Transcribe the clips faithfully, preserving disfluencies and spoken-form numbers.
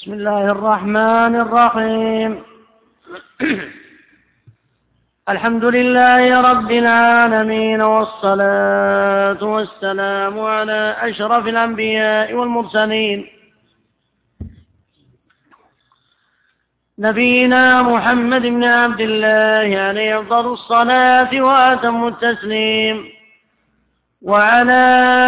بسم الله الرحمن الرحيم. الحمد لله رب العالمين، والصلاة والسلام على أشرف الأنبياء والمرسلين، نبينا محمد بن عبد الله عليه أفضل الصلاة وأتم التسليم، وعلى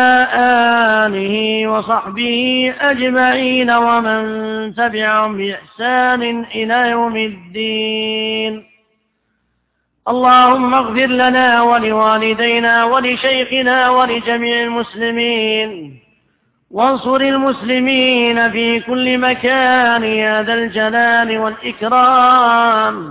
آله وصحبه أجمعين ومن تبعهم بإحسان إلى يوم الدين. اللهم اغفر لنا ولوالدينا ولشيخنا ولجميع المسلمين، وانصر المسلمين في كل مكان يا ذا الجلال والإكرام.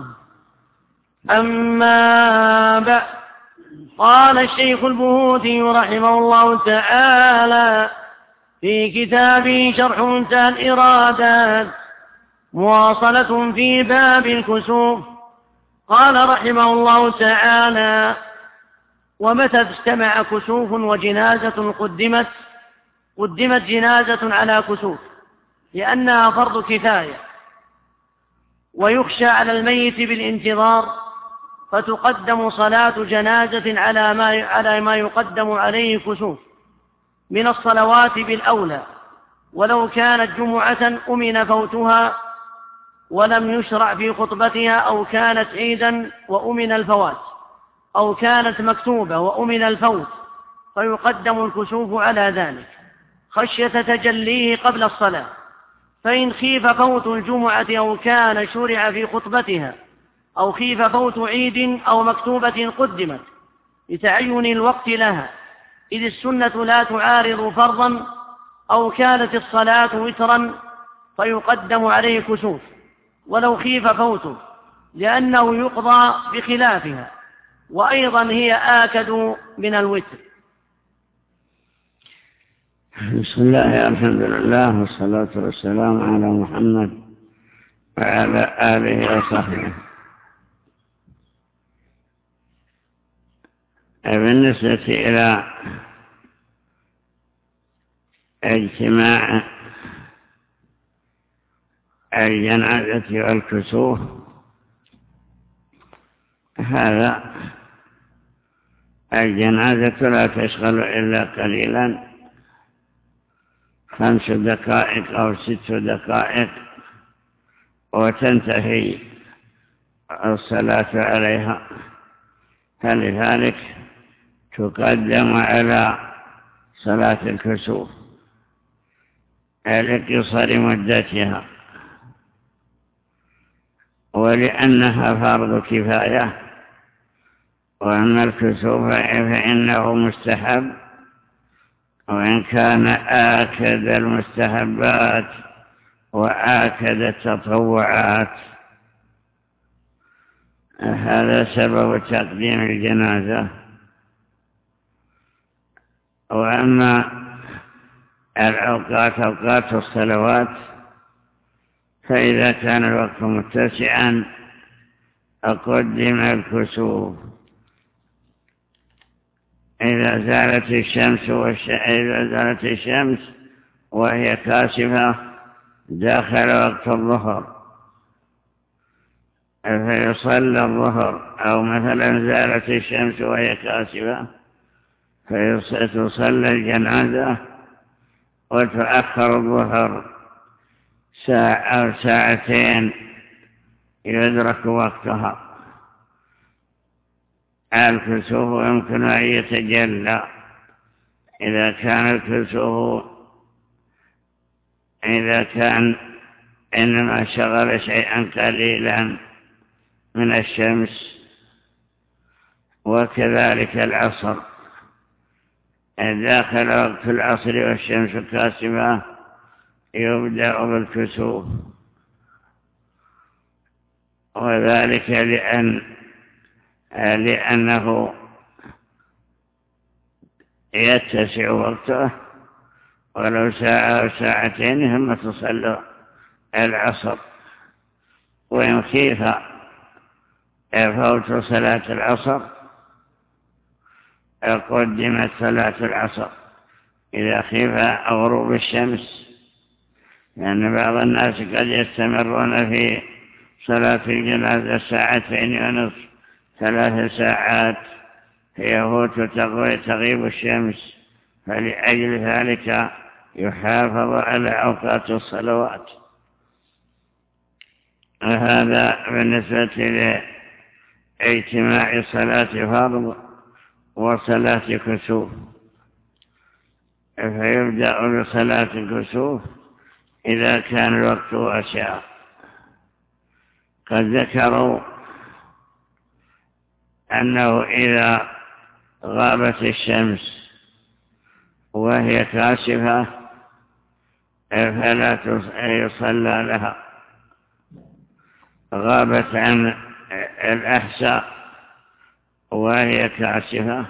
أما بعد، قال الشيخ البهوتي رحمه الله تعالى في كتابه شرح منتهى الإرادات، مواصلة في باب الكسوف. قال رحمه الله تعالى: ومتى اجتمع كسوف وجنازة قدمت قدمت جنازة على كسوف، لأنها فرض كفاية، ويخشى على الميت بالانتظار، فتقدم صلاة جنازة على ما على ما يقدم عليه كسوف من الصلوات بالأولى، ولو كانت جمعة أمن فوتها ولم يشرع في خطبتها، أو كانت عيدا وأمن الفوات، أو كانت مكتوبة وأمن الفوت، فيقدم الكسوف على ذلك خشية تجليه قبل الصلاة. فإن خيف فوت الجمعة أو كان شرع في خطبتها، أو خيف فوت عيد أو مكتوبة قدمت لتعين الوقت لها، إذ السنة لا تعارض فرضا، أو كانت الصلاة وترا فيقدم عليه كسوف ولو خيف فوته، لأنه يقضى بخلافها، وأيضا هي آكد من الوتر. بسم الله، الحمد لله، والصلاة والسلام على محمد وعلى آله وصحبه. بالنسبة إلى اجتماع الجنازة والكسوف، هذا الجنازة لا تشغل إلا قليلا، خمس دقائق أو ست دقائق وتنتهي الصلاة عليها، فلذلك تقدم على صلاة الكسوف لقصر مدتها، ولأنها فرض كفاية. وأما الكسوف فإنه مستحب، وإن كان آكد المستحبات وآكد التطوعات. هذا سبب تقديم الجنازة. وأما الأوقات أوقات الصلوات، فإذا كان الوقت متسعا أقدم الكسوف. إذا زالت الشمس والش... إذا زالت الشمس وهي كاشفة داخل وقت الظهر فيصلى الظهر، أو مثلا زالت الشمس وهي كاشفة فيصلى الجنازة وتؤخر الظهر ساعة أو ساعتين يدرك وقتها. الكسوف يمكن أن يتجلى إذا كان الكسوف إذا كان إنما شغل شيئا قليلا من الشمس. وكذلك العصر، داخل وقت العصر والشمس كاسفة يبدأ بالكسوف، وذلك لأن لأنه يتسع وقته، ولو ساعة أو ساعتين ثم تصلى العصر. وإن خيف فوت صلاة العصر قدمت صلاة العصر إذا خيف غروب الشمس، لأن بعض الناس قد يستمرون في صلاة الجنازة ساعتين ونصف ثلاث ساعات فيفوت تغيب الشمس، فلأجل ذلك يحافظ على أوقات الصلوات. هذا بالنسبة لاجتماع صلاة فرض وصلاة كسوف. فيبدأ بصلاة الكسوف إذا كان الوقت واسعا. قد ذكروا أنه إذا غابت الشمس وهي كاشفة فلا يصلى لها، غابت عن الأحساء وهي كاشفة،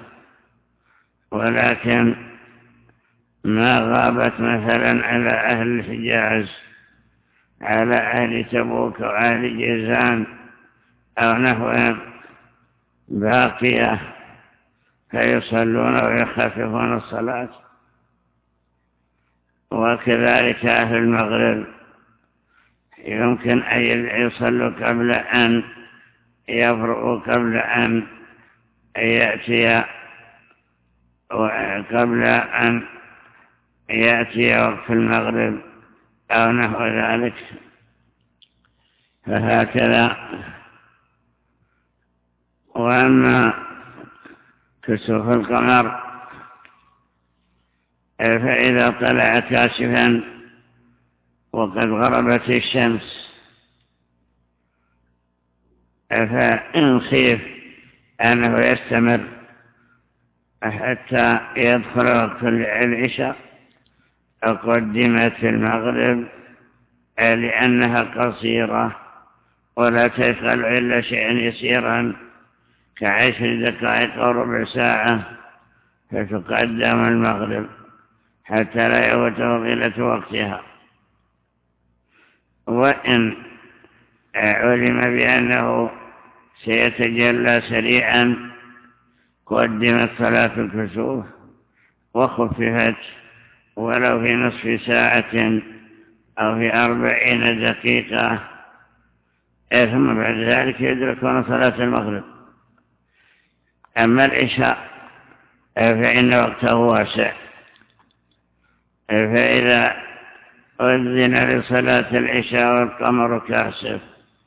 ولكن ما غابت مثلا على أهل الحجاز، على أهل تبوك وأهل جيزان أو نحوهم باقية، فيصلون ويخففون الصلاة. وكذلك أهل المغرب يمكن أن يصلوا قبل أن يفرغوا، قبل أن يأتي وقبل أن يأتي وقت المغرب أو نحو ذلك. فهكذا. وأما كسوف القمر فإذا طلع كاشفا وقد غربت الشمس، فإن خيف أنه يستمر حتى يدخل وقت العشاء قدمت المغرب لأنها قصيرة ولا تشغل إلا شيئا يسيرا كعشر دقائق أو ربع ساعة، فتقدم المغرب حتى لا يفوت فضيلة وقتها. وإن علم بأنه سيتجلى سريعا قدمت صلاة الكسوف وخففت ولو في نصف ساعة أو في أربعين دقيقة، ثم بعد ذلك يدركون صلاة المغرب. أما العشاء فإن وقته واسع، فإذا أذن لصلاة العشاء والقمر كاسف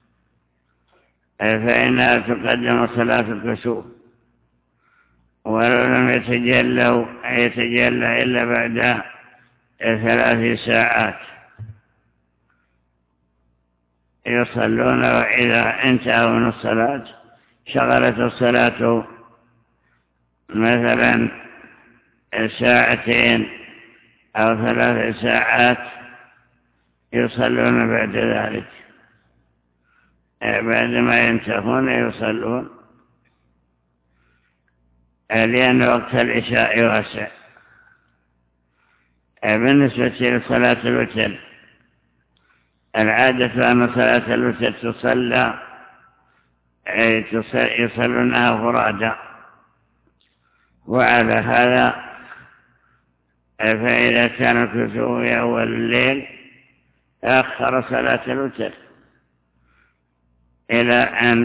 فإنها تقدم صلاة الكسوف، ولو لم يتجلوا يتجلى إلا بعد ثلاث ساعات يصلون. وإذا انتهوا من الصلاة شغلت الصلاة مثلا ساعتين أو ثلاث ساعات يصلون بعد ذلك، بعدما ينتهون يصلون، لأن وقت العشاء واسع. بالنسبة لصلاة الوتر، العادة أن صلاة الوتر تصلى يصلونها فرادا، وعلى هذا فإذا كان الكسوف في أول الليل أخر صلاة الوتر إلى أن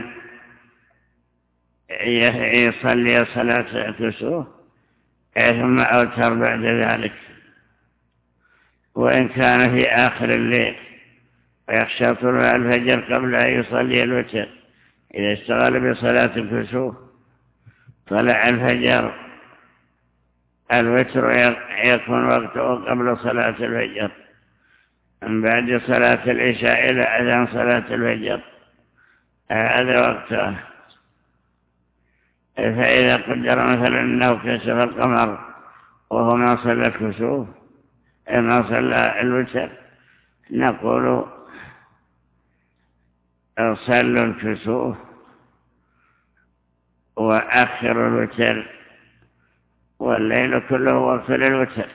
يصلي صلاة الكسوف ثم أوتر بعد ذلك. وإن كان في آخر الليل ويخشى طلوع الفجر قبل أن يصلي الوتر، إذا اشتغل بصلاة الكسوف طلع الفجر، الوتر يكون وقته قبل صلاة الفجر، من بعد صلاة العشاء إلى أذان صلاة الفجر، هذا وقته. فإذا قدر مثلا أنه كسف القمر وهو ما صلى الكسوف ما صلى الوتر، نقول صلوا الكسوف وأخروا الوتر، والليل كله وقت للوتر.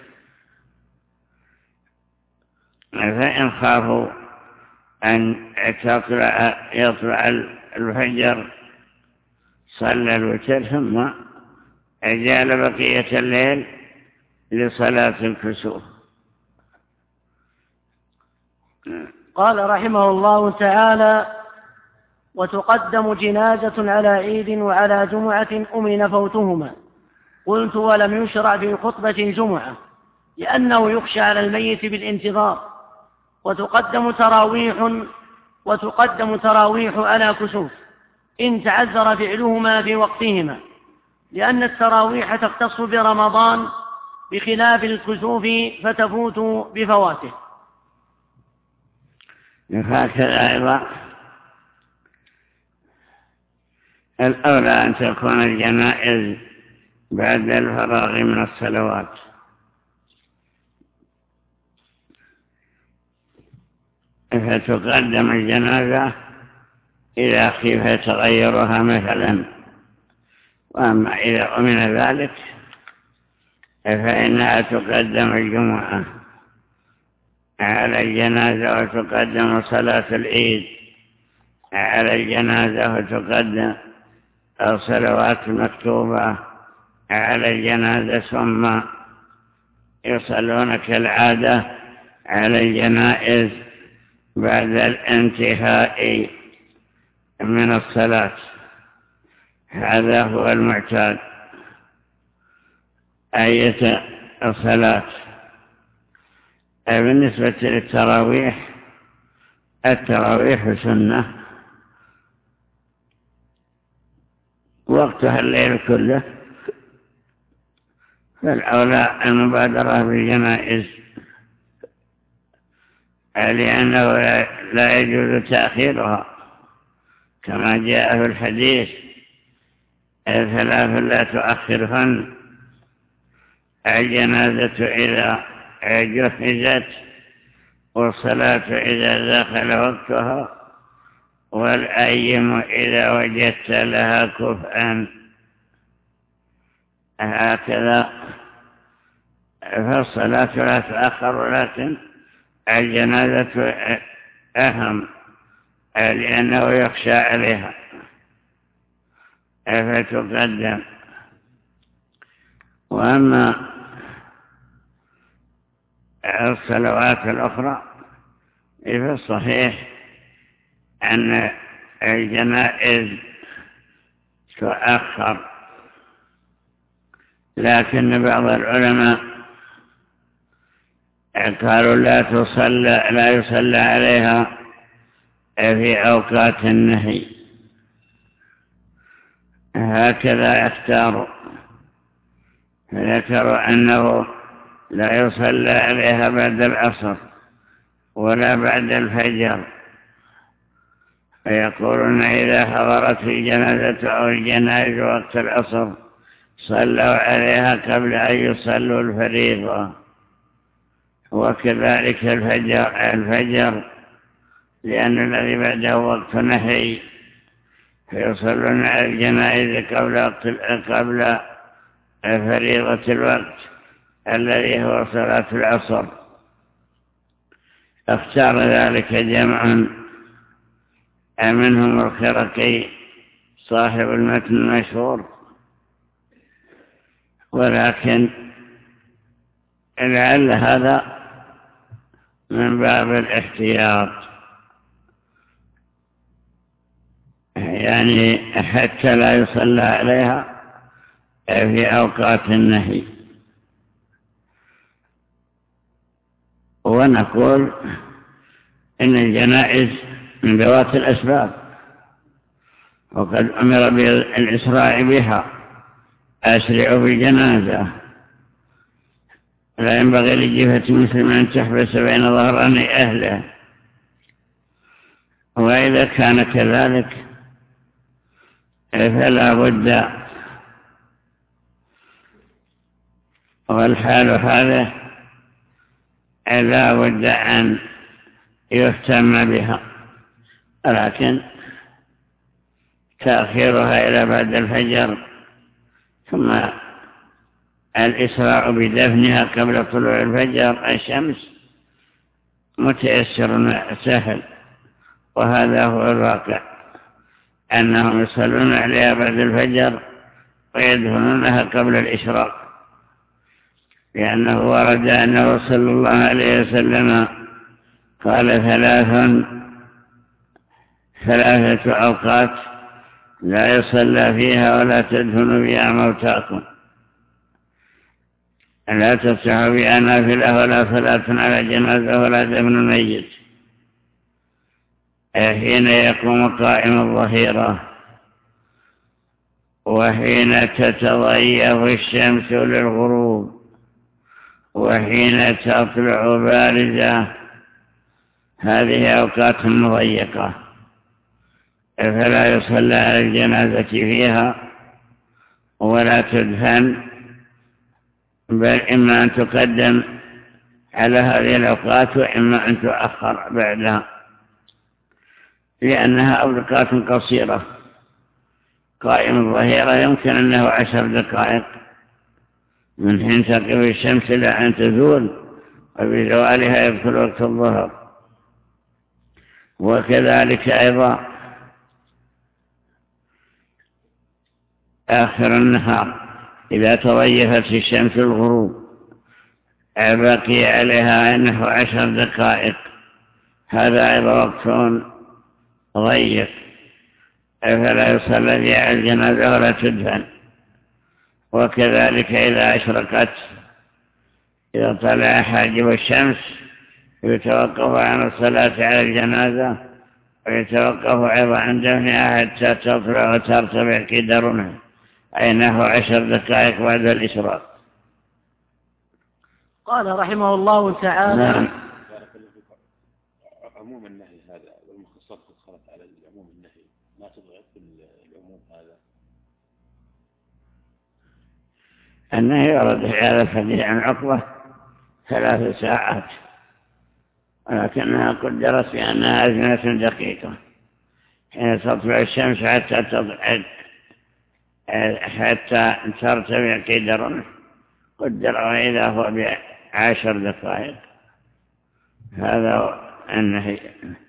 فإن خافوا أن تطلع يطلع الفجر صلى الوتر ثم أجال بقية الليل لصلاة الكسوف. قال رحمه الله تعالى: وتقدم جنازة على عيد وعلى جمعة أمن فوتهما. قلت: ولم يشرع في خطبة الجمعة لأنه يخشى على الميت بالانتظار. وتقدم تراويح وتقدم تراويح على كسوف إن تعذر فعلهما في وقتهما، لأن التراويح تختص برمضان بخلاف الكسوف فتفوت بفواته. هكذا أيضا الأولى أن تكون الجنائز بعد الفراغ من الصلوات، فتقدم الجنازة إذا خيف تغيرها مثلا. وأما إذا أمن ذلك فإنها تقدم الجمعة على الجنازة، وتقدم صلاة العيد على الجنازة، وتقدم الصلوات المكتوبة على الجنازة، ثم يصلون كالعادة على الجنائز بعد الانتهاء من الصلاة. هذا هو المعتاد أية الصلاة. بالنسبة للتراويح، التراويح سنة وقتها الليل كله، فالأولى المبادرة بالجنائز، لأنه لا يجوز تأخيرها كما جاء في الحديث: ثلاث لا تؤخرهن: الجنازة إذا جهزت، والصلاة إذا دخل وقتها، والأيم إذا وجدت لها كفءا. هكذا فالصلاة لا تؤخر، ولكن الجنازة أهم لأنه يخشى عليها فتقدم. وأما الصلوات الأخرى في الصحيح أن الجنائز تؤخر، لكن بعض العلماء قالوا لا تصلى لا يصلى عليها في أوقات النهي. هكذا يختاروا، فذكروا أنه لا يصلى عليها بعد العصر ولا بعد الفجر، فيقولون إذا حضرت الجنازة أو الجنائز وقت العصر صلوا عليها قبل أن يصلوا الفريضة. وكذلك الفجر الفجر لأن الذي بعده وقت نهي، فيصلون على الجنائز قبل قبل فريضة الوقت الذي هو صلاة العصر. اختار ذلك جمع منهم الخرقي صاحب المتن المشهور، ولكن لعل هذا من باب الاحتياط، يعني حتى لا يصلى عليها في أوقات النهي. ونقول إن الجنائز من ذوات الأسباب، وقد أمر بالإسراع بها: أسرعوا بالجنازة. لا ينبغي لجهة مسلم أن تحبس بين ظهران أهله. وإذا كان كذلك فلا بد، والحال هذا لا بد أن يهتم بها، لكن تأخيرها إلى بعد الفجر ثم الإسراع بدفنها قبل طلوع الفجر الشمس متيسر سهل. وهذا هو الواقع، أنهم يصلون عليها بعد الفجر ويدفنونها قبل الإشراق، لأنه ورد أنه صلى الله عليه وسلم قال ثلاث ثلاثة أوقات لا يصلى فيها ولا تدفن فيها موتاكم، لا تفتح بها نافلة ولا صلاة على جنازة ولا دفن الميت، حين يقوم قائم الظهيرة، وحين تتضيف الشمس للغروب، وحين تطلع باردة. هذه أوقات مضيقة فلا يصلى على الجنازة فيها ولا تدفن، بل إما أن تقدم على هذه الأوقات وإما أن تؤخر بعدها، لأنها أوقات قصيرة. قائم الظهيرة يمكن أنه عشر دقائق من حين تقف الشمس إلى أن تزول، وبزوالها يدخل وقت الظهر. وكذلك أيضا آخر النهار إذا تضيفت الشمس الغروب بقي عليها نحو عشر دقائق، هذا أيضا وقت ضيق فلا يصلى فيها الجنازة ولا تدفن. وكذلك إذا أشرقت، إذا طلع حاجب الشمس يتوقف عن الصلاة على الجنازة، ويتوقف أيضا عن دفنها حتى تطلع وترتفع كدرها، أي نحو عشر دقائق بعد الإشراق. قال رحمه الله تعالى: نعم. عموم النهي هذا والمخصصات تدخلت على عموم النهي، ما تضعف العموم هذا. النهي ورد في هذا الحديث عن عقبة ثلاث ساعات، ولكنها قدرت بأنها أزمنة دقيقة حين تطلع الشمس حتى تضعف حتى ترتفع كدر، قدر إذا هو بعشر دقائق. هذا النهي.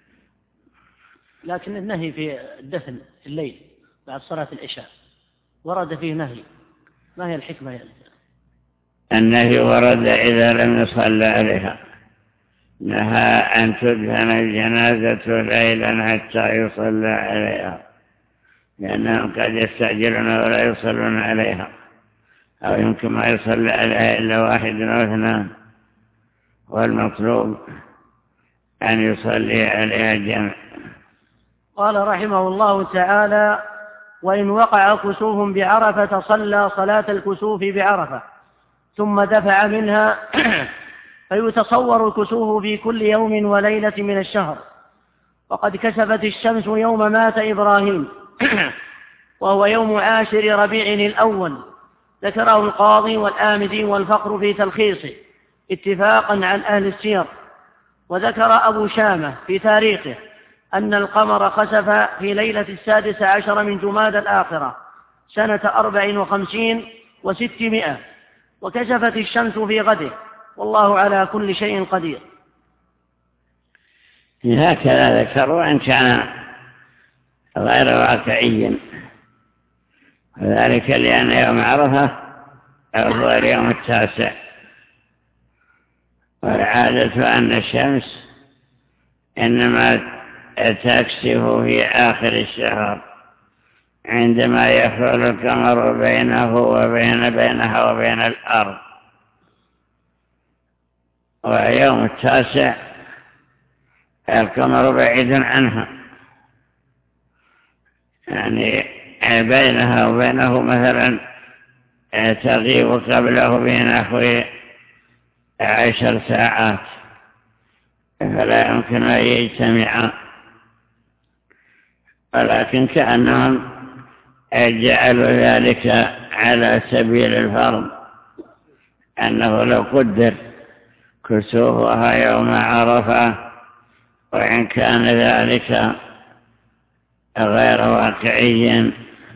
لكن النهي في الدفن الليل بعد صلاة العشاء ورد فيه نهي، ما هي الحكمة يعني؟ النهي ورد إذا لم يصلى عليها، نهى أن تدفن الجنازة ليلا حتى يصلى عليها، لأنهم قد يستعجلون ولا يصلون عليها، أو يمكن ما يصلى عليها إلا واحد أو اثنان، والمطلوب أن يصلي عليها الجمع. قال رحمه الله تعالى: وإن وقع كسوف بعرفة صلى صلاة الكسوف بعرفة ثم دفع منها فيتصور الكسوف في كل يوم وليلة من الشهر، وقد كسفت الشمس يوم مات إبراهيم وهو يوم عاشر ربيع الأول، ذكره القاضي والآمدي والفقر في تلخيصه اتفاقا عن أهل السير. وذكر أبو شامة في تاريخه أن القمر خسف في ليلة السادس عشر من جماد الآخرة سنة أربع وخمسين وستمائة، وكسفت الشمس في غده، والله على كل شيء قدير. هكذا ذكروا أن كان غير واقعي، وذلك لأن يوم عرفة هو اليوم التاسع، والعادة أن الشمس إنما تكسف في آخر الشهر عندما يحول القمر بينه وبين بينها وبين الأرض، ويوم التاسع القمر بعيد عنها، يعني بينها وبينه مثلا تغيب قبله بنحو عشر ساعات، فلا يمكن أن يجتمعا، ولكن كأنهم جعلوا ذلك على سبيل الفرض، أنه لو قدر كسوفها يوم عرفة وإن كان ذلك غير واقعي.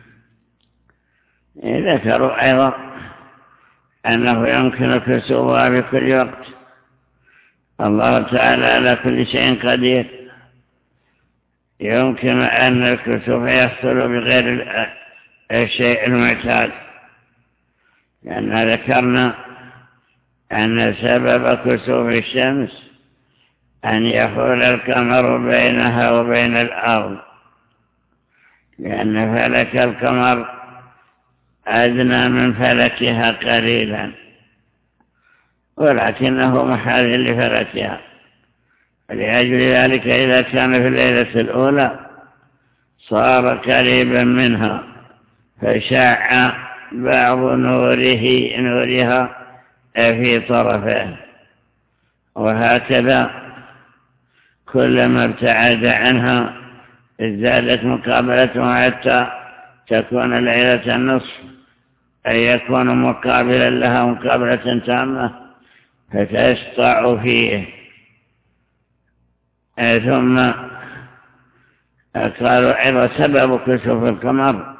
ذكروا أيضا أنه يمكن كسوفها بكل وقت، الله تعالى على كل شيء قدير، يمكن أن الكسوف يحصل بغير الشيء المعتاد، لأن ذكرنا أن سبب كسوف الشمس أن يحول القمر بينها وبين الأرض، لأن فلك القمر أدنى من فلكها قليلا، ولكنه محال لفلكها. ولأجل ذلك إذا كان في الليلة الأولى صار قريبا منها، فشاع بعض نوره نورها في طرفه، وهكذا كلما ابتعد عنها ازدادت مقابلتها حتى تكون ليلة النصف، أي يكون مقابلا لها مقابلة تامة فتسطع فيه. ثم قالوا أيضا سبب كسوف القمر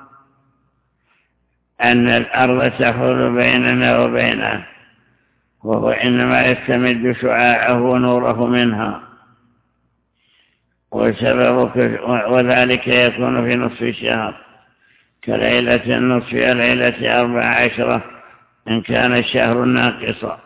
أن الأرض تحول بيننا وبينه، وهو إنما يستمد شعاعه ونوره منها، وسبب وذلك يكون في نصف الشهر كليلة النصف وليلة أربع عشرة إن كان الشهر ناقصا.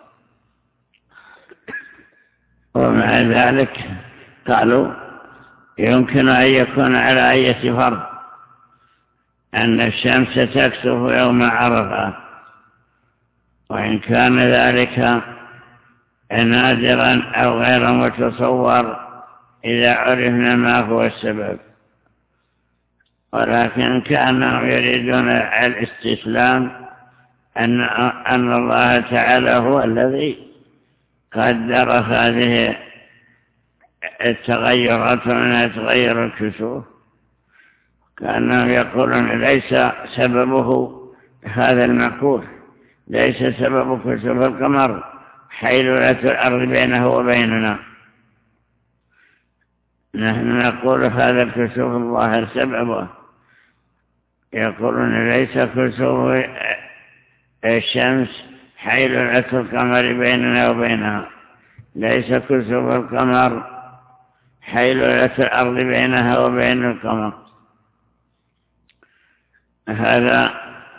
ومع ذلك قالوا يمكن أن يكون على أي فرض أن الشمس تكسف يوم عرفة، وإن كان ذلك نادرا أو غير متصور إذا عرفنا ما هو السبب، ولكن كانوا يريدون الاستسلام أن, أن الله تعالى هو الذي قدر هذه التغيرات من تغير الكسوف. كانوا يقولون ليس سببه هذا المكوف، ليس سبب كسوف القمر حيلولة الأرض بينه وبيننا، نحن نقول هذا الكسوف الله سببه. يقولون ليس كسوف الشمس حيلولة القمر بيننا وبينها، ليس كسوف القمر حيلولة الأرض بينها وبين القمر. هذا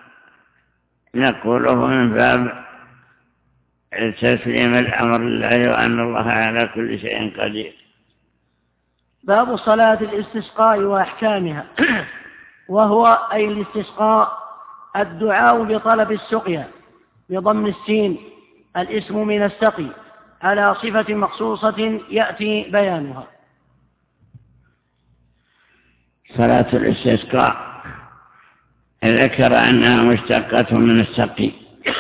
نقوله من باب تسليم الأمر لله وأن الله على كل شيء قدير. باب صلاة الاستسقاء وأحكامها. وهو أي الاستسقاء الدعاء بطلب السقيا بضم السين، الاسم من السقي على صفة مخصوصة يأتي بيانها. صلاة الاستسقاء ذكر أنها مشتقة من السقي،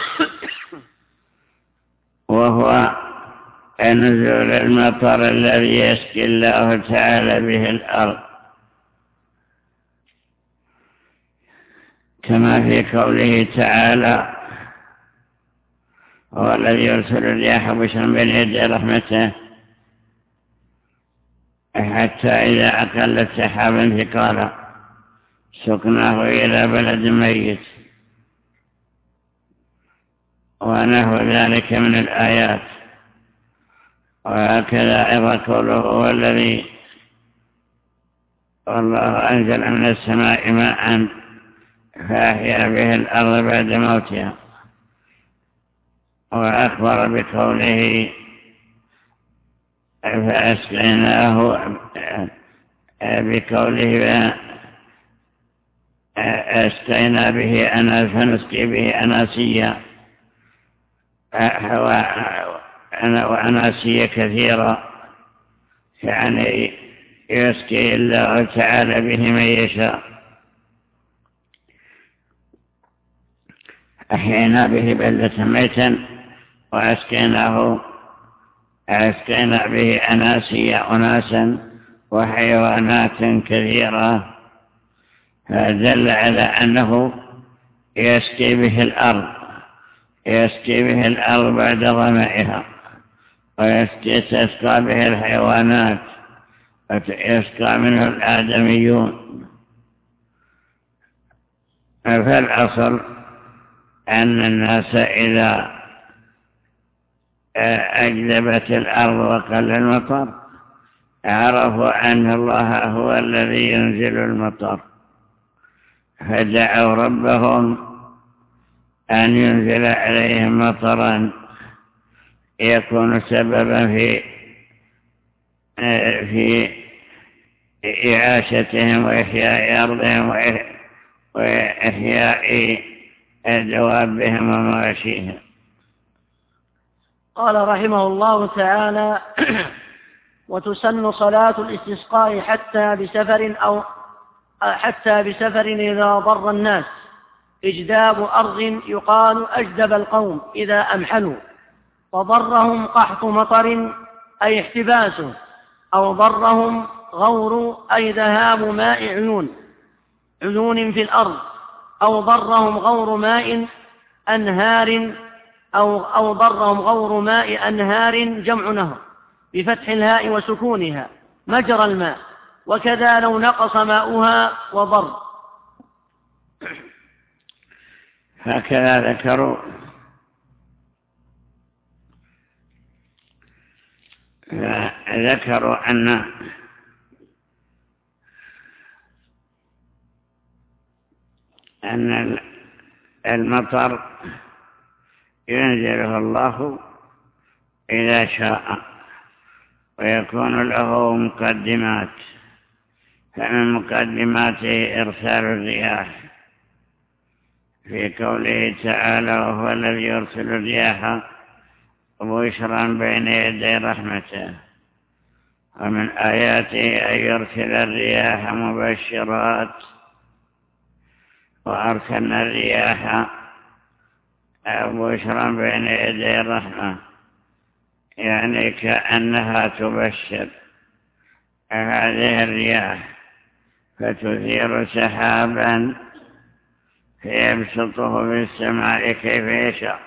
وهو نزول المطر الذي يسقي الله تعالى به الأرض، كما في قوله تعالى هو الذي يرسل الرياح بشرا بين يدي رحمته حتى إذا أقلت سحابا ثقالا سقناه إلى بلد ميت، ونحو ذلك من الآيات. وهكذا أيضا قوله هو الذي والله أنزل من السماء ماء فأحيا به الأرض بعد موتها. وأخبر بقوله فأسقيناه بقوله أسقينا به أناس فنسقي به أناسيا وأناسيا كثيرة، يعني يسقي الله تعالى به من يشاء. أحيينا به بلدة ميتا وأسقيناه أسقينا به أناسيا أناسا وحيوانات كثيرة، فدل على أنه يسقي به الأرض يسقي به الأرض بعد ظمائها، ويسقي تسقى به الحيوانات ويسقى منه الآدميون. فالأصل أن الناس إذا أجلبت الأرض وقل المطر عرفوا أن الله هو الذي ينزل المطر، فدعوا ربهم أن ينزل عليهم مطرا يكون سببا في في إعاشتهم وإحياء أرضهم وإحياء دوابهم ومواشيهم. قال رحمه الله تعالى: وتسن صلاة الاستسقاء حتى بسفر أو حتى بسفر إذا ضر الناس، إجداب أرض يقال أجدب القوم إذا أمحلوا، وضرهم قحط مطر أي احتباسه، أو ضرهم غور أي ذهاب ماء عيون عيون في الأرض، أو ضرهم غور ماء أنهار أو, أو ضرهم غور ماء أنهار جمع نهر بفتح الهاء وسكونها مجرى الماء، وكذا لو نقص ماؤها وضر. هكذا ذكروا ذكروا أن أن المطر ينزله الله إذا شاء، ويكون له مقدمات، فمن مقدماته إرسال الرياح في قوله تعالى: وهو الذي يرسل الرياح بشرا بين يدي رحمته. ومن آياته أن يرسل الرياح مبشرات، وأرسلنا الرياح بشرا بين يدي الرحمة، يعني كأنها تبشر هذه الرياح، فتثير سحابا فيبسطه في السماء كيف يشاء.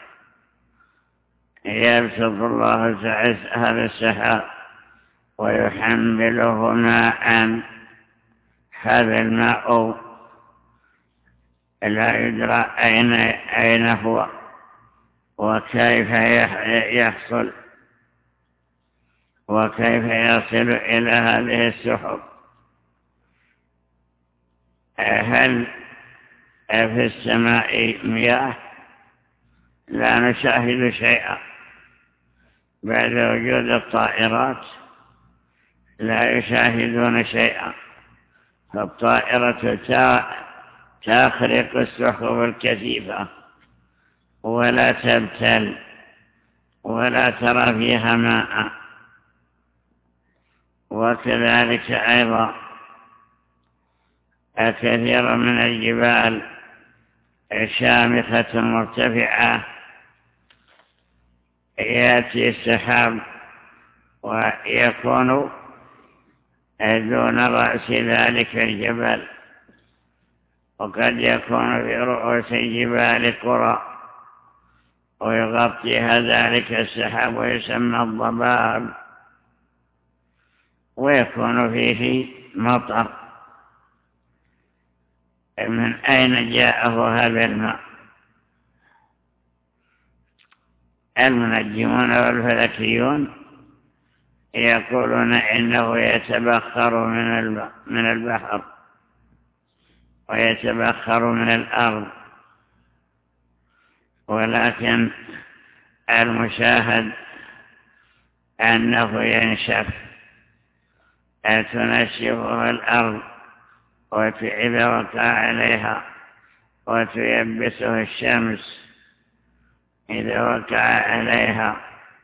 يبسط الله هذا السحاب ويحمله ماء، هذا الماء لا يدرى أين, أين هو وكيف يحصل وكيف يصل إلى هذه السحب. هل في السماء مياه؟ لا نشاهد شيئا. بعد وجود الطائرات لا يشاهدون شيئا، فالطائرة تخرق السحب الكثيفة ولا تبتل ولا ترى فيها ماء. وكذلك أيضا كثير من الجبال شامخة مرتفعة يأتي السحاب ويكون دون رأس ذلك الجبل، وقد يكون في رؤوس الجبال قرى ويغطيها ذلك السحاب ويسمى الضباب، ويكون فيه مطر. من أين جاءه هذا الماء؟ المنجمون والفلكيون يقولون إنه يتبخر من البحر ويتبخر من الأرض، ولكن المشاهد أنه ينشف، تنشفه الأرض وإذا وقع عليها، وتيبسه الشمس إذا وقع عليها.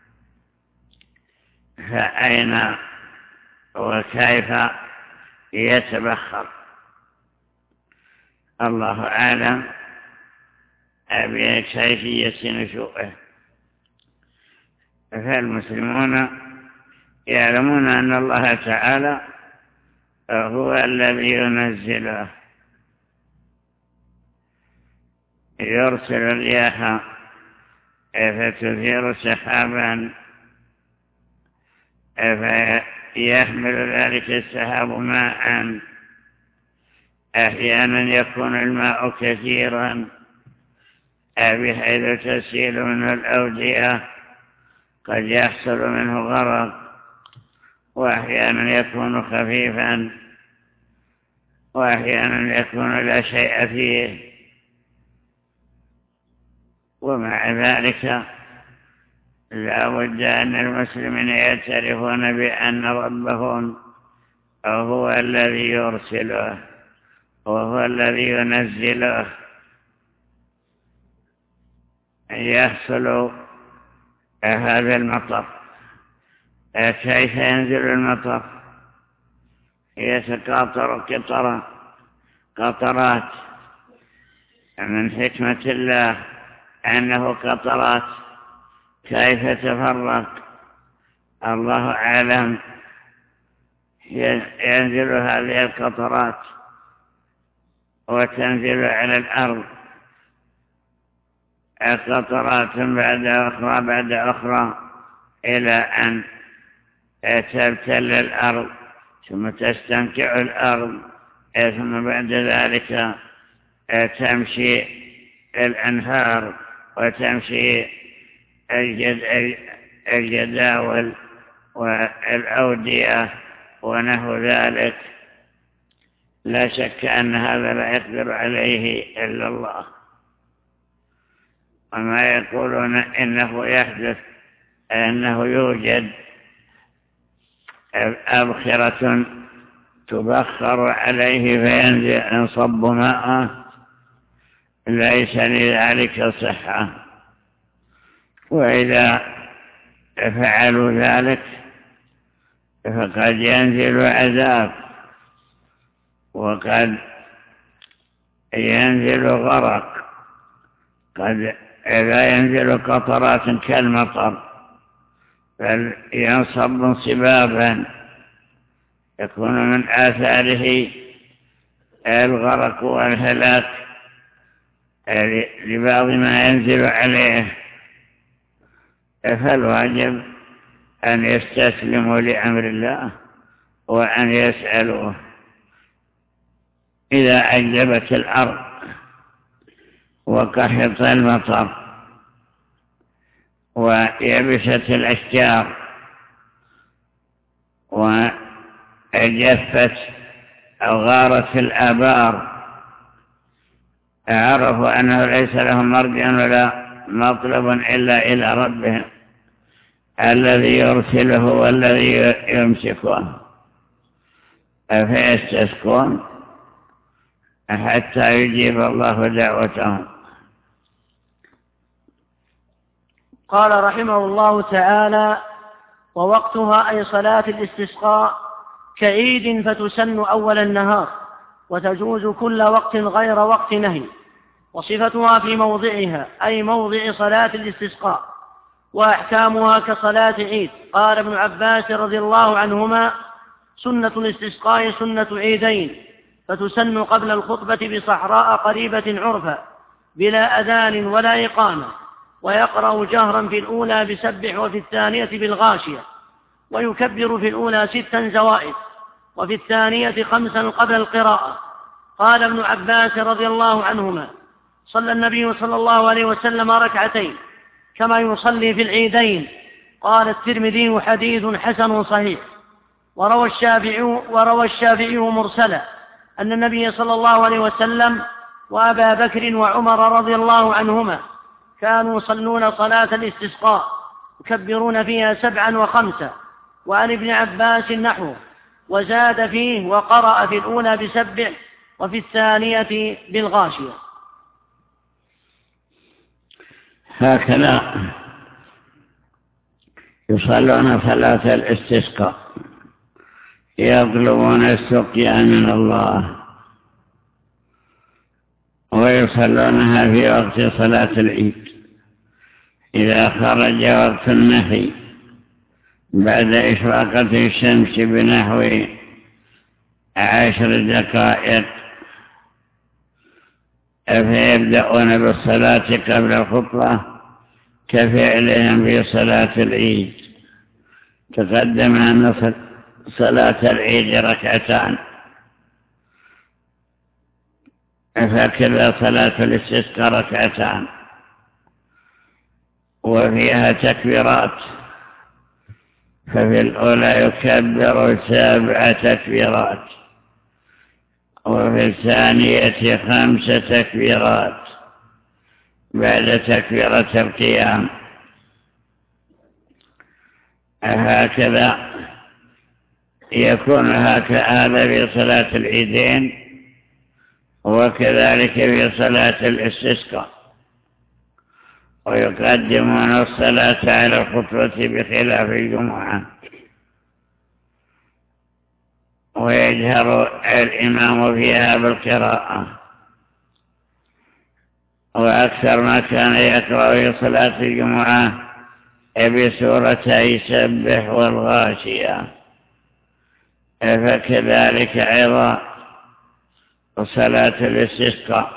فأين وكيف يتبخر؟ الله أعلم بكيفية نشوءه. فالمسلمون يعلمون أن الله تعالى هو الذي ينزله، يرسل الرياح فتثير سحابا فيحمل ذلك السحاب ماء. أحيانا يكون الماء كثيرا بحيث تسيل منه الأودية، قد يحصل منه غرق، وأحيانا يكون خفيفا، وأحيانا يكون لا شيء فيه. ومع ذلك لا بد أن المسلمين يعترفون بأن ربهم هو الذي يرسله وهو الذي ينزله. يحصل هذا المطر، كيف ينزل المطر؟ يتقاطر قطرة قطرات، من حكمة الله أنه قطرات، كيف تفرق الله أعلم. ينزل هذه القطرات وتنزل على الأرض قطرات بعد أخرى بعد أخرى إلى أن تبتل الأرض، ثم تستنقع الأرض، ثم بعد ذلك تمشي الأنهار وتمشي الجداول والأودية ونحو ذلك. لا شك أن هذا لا يقدر عليه إلا الله. وما يقولون إنه يحدث أنه يوجد أبخرة تبخر عليه فينزل ينصب ماء، ليس لذلك صحة. وإذا فعلوا ذلك فقد ينزل عذاب، وقد ينزل غرق، قد لا ينزل قطرات كالمطر بل ينصب انصبابا يكون من آثاره الغرق والهلاك لبعض ما ينزل عليه. فالواجب أن يستسلموا لأمر الله وأن يسألوه. إذا أجلبت الأرض وقحط المطر ويبست الأشجار وجفت أو غارت الآبار، عرفوا أنه ليس لهم مرجع ولا مطلب إلا إلى ربهم الذي يرسله والذي يمسكه، فيستسقون حتى يجيب الله دعوتهم. قال رحمه الله تعالى: ووقتها أي صلاة الاستسقاء كعيد فتسن أول النهار، وتجوز كل وقت غير وقت نهي. وصفتها في موضعها أي موضع صلاة الاستسقاء، وأحكامها كصلاة عيد. قال ابن عباس رضي الله عنهما: سنة الاستسقاء سنة عيدين، فتسن قبل الخطبة بصحراء قريبة عرفا بلا أذان ولا إقامة، ويقرأ جهرا في الأولى بسبح وفي الثانية بالغاشية، ويكبر في الأولى ستا زوائد وفي الثانية خمسا قبل القراءة. قال ابن عباس رضي الله عنهما: صلى النبي صلى الله عليه وسلم ركعتين كما يصلي في العيدين. قال الترمذي: حديث حسن صحيح. وروى الشافعي, وروى الشافعي مرسلا أن النبي صلى الله عليه وسلم وأبا بكر وعمر رضي الله عنهما كانوا يصلون صلاة الاستسقاء يكبرون فيها سبعا وخمسا. وعن ابن عباس نحوه، وزاد فيه: وقرأ في الأولى بسبح وفي الثانية بالغاشية. هكذا يصلون صلاة الاستسقاء، يطلبون السقيا من الله، ويصلونها في وقت صلاة العيد إذا خرج وقت النهي بعد إشراقة الشمس بنحو عشر دقائق، فيبدأون بالصلاة قبل الخطبة كفعلهم في صلاة العيد. تقدم أن صلاة العيد ركعتان، فكذا صلاة الاستسقاء ركعتان، وفيها تكبيرات. ففي الأولى يكبر سبع تكبيرات، وفي الثانية خمس تكبيرات بعد تكبيرة القيام. هكذا يكون هذا في صلاة العيدين، وكذلك في صلاة الاستسقاء، ويقدمون الصلاة على الخطبة بخلاف الجمعة، ويجهر الإمام فيها بالقراءة، وأكثر ما كان يقرأ في صلاة الجمعة بسورتي سبح والغاشية، فكذلك أيضا صلاة الاستسقاء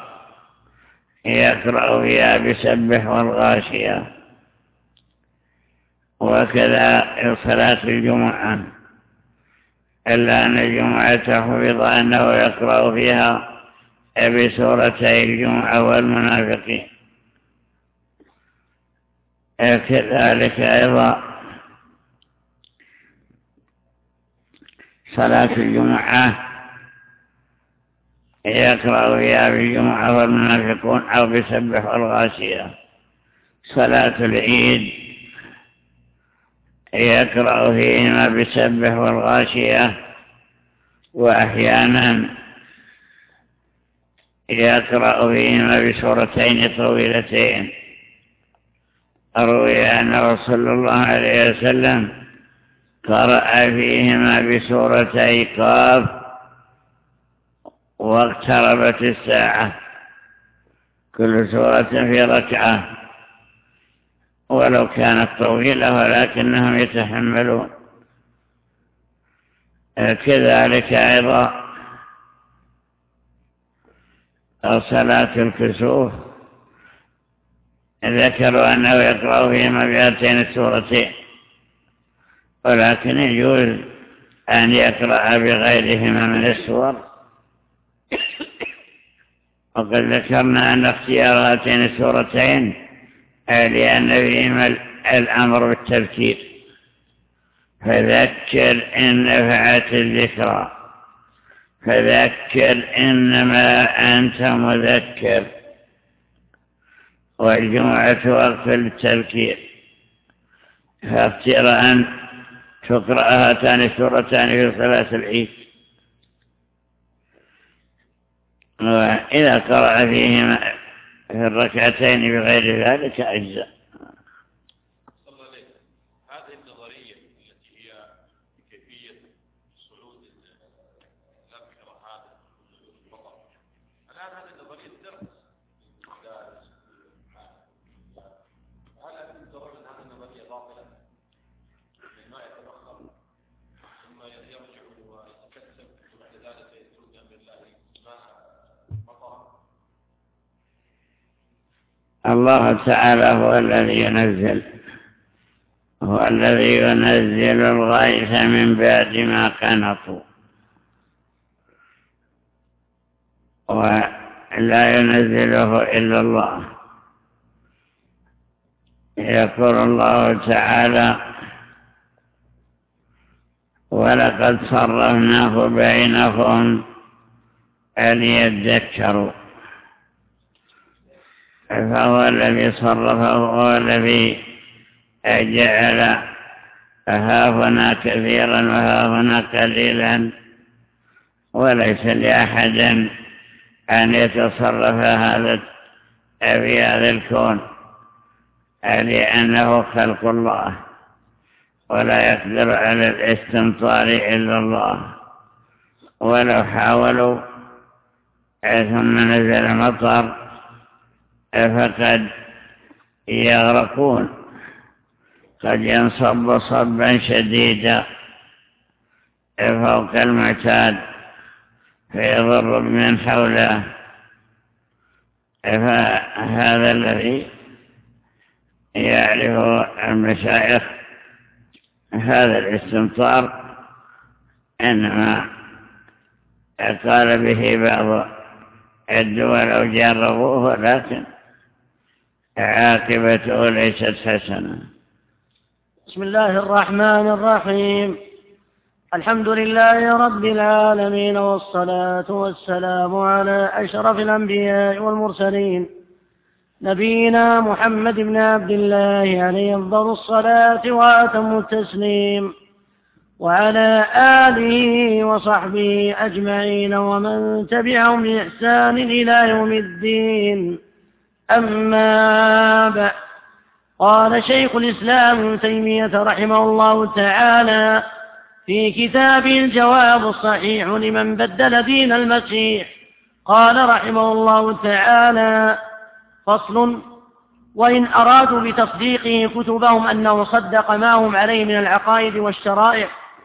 يقرأ فيها بسبح والغاشية، وكذا صلاة الجمعة، إلا أن الجمعة حفظ أنه يقرأ فيها بسورتي الجمعة والمنافقين. كذلك أيضا صلاة الجمعة يقرأ فيها بالجمعة والمنافقون أو بسبح والغاشية. صلاة العيد يقرأ فيهما بسبح والغاشية، وأحيانا يقرأ فيهما بسورتين طويلتين. روي أن رسول الله عليه وسلم قرأ فيهما بسورتي قاف واقتربت الساعة، كل سورة في ركعة، ولو كانت طويلة ولكنهم يتحملون. كذلك أيضا صلاة الكسوف ذكروا أنه يقرأ فيهما بهاتين السورتين، ولكن يجوز أن يقرأ بغيرهما من السور. وقد ذكرنا أن اختيار هاتين السورتين لأن فيهما الأمر بالتذكير، فذكر إن نفعت الذكرى، فذكر إنما أنت مذكر، والجمعة وقت للتذكير، فاختير أن تقرأ هاتان السورتان في صلاة العيد، وإذا قرأ فيهما في الركعتين بغير ذلك أجزاء. صلى عليه. هذه النظرية التي هي كيفية صعود الأذكرة هذا البطل، الآن هذه النظرية درس دارس، هل أنتم ترون أن هذه النظرية باطلة؟ ما يتبخر ثم يرجع ويتكسب وبعد ذلك يترك أمر الله ماء مطر. الله تعالى هو الذي ينزل، هو الذي ينزل الغيث من بعد ما قنطوا، ولا ينزله إلا الله. يقول الله تعالى: ولقد صرفناه بينهم أن يذكروا، فهو الذي صرفه، هو الذي جعل هاهنا كثيرا وهاهنا قليلا، وليس لأحد أن يتصرف هذا في هذا الكون، لأنه خلق الله ولا يقدر على الاستمطار إلا الله. ولو حاولوا ثم نزل مطر فقد يغرقون، قد ينصب صبا شديدا فوق المعتاد فيضر من حوله. فهذا الذي يعرف المشايخ هذا الاستمطار إنما قال به بعض الدول أو جربوه، لكن عاقبته ليست حسنة. بسم الله الرحمن الرحيم. الحمد لله رب العالمين، والصلاة والسلام على أشرف الأنبياء والمرسلين، نبينا محمد بن عبد الله عليه أفضل الصلاة وأتم التسليم، وعلى آله وصحبه أجمعين ومن تبعهم بإحسان إلى يوم الدين. أما بعد، قال شيخ الإسلام ابن تيمية رحمه الله تعالى في كتابه الجواب الصحيح لمن بدل دين المسيح، قال رحمه الله تعالى: فصل: وإن أرادوا بتصديقه كتبهم أنه صدق ما هم عليه من العقائد والشرائع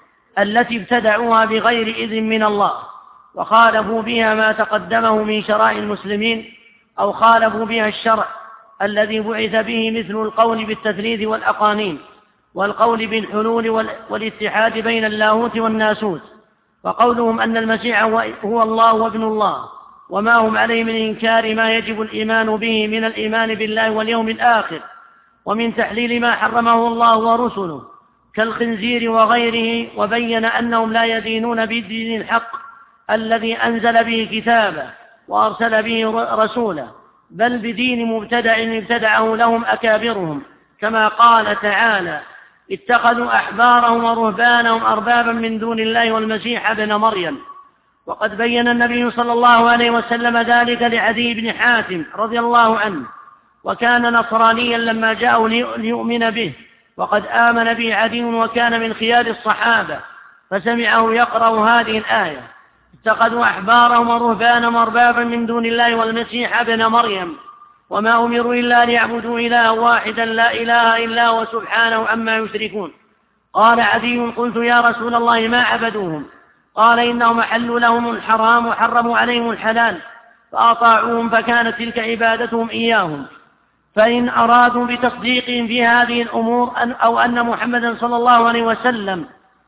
التي ابتدعوها بغير إذن من الله، وخالفوا بها ما تقدمه من شرائع المسلمين، أو خالفوا بها الشرع الذي بعث به، مثل القول بالتثليث والأقانيم، والقول بالحلول والاتحاد بين اللاهوت والناسوت، وقولهم أن المسيح هو الله وابن الله، وما هم عليه من إنكار ما يجب الإيمان به من الإيمان بالله واليوم الآخر، ومن تحليل ما حرمه الله ورسله كالخنزير وغيره. وبين أنهم لا يدينون بالدين الحق الذي أنزل به كتابه وأرسل به رسوله، بل بدين مبتدع ابتدعه لهم أكابرهم، كما قال تعالى: اتخذوا أحبارهم ورهبانهم أربابا من دون الله والمسيح ابن مريم. وقد بين النبي صلى الله عليه وسلم ذلك لعدي بن حاتم رضي الله عنه، وكان نصرانيا لما جاءه ليؤمن به، وقد آمن به عدي وكان من خيار الصحابة، فسمعه يقرأ هذه الآية: اتخذوا أحبارهم ورهبانهم أربابا من دون الله والمسيح ابن مريم، وما أمروا إلا ليعبدوا إلها واحدا لا إله إلا هو سبحانه عما يشركون. قال عدي: قلت يا رسول الله ما عبدوهم؟ قال: إنهم أحلوا لهم الحرام وحرموا عليهم الحلال، فأطاعوهم، فكانت تلك عبادتهم إياهم. فإن أرادوا بتصديقهم في هذه الأمور أن أو أن محمدا صلى الله عليه وسلم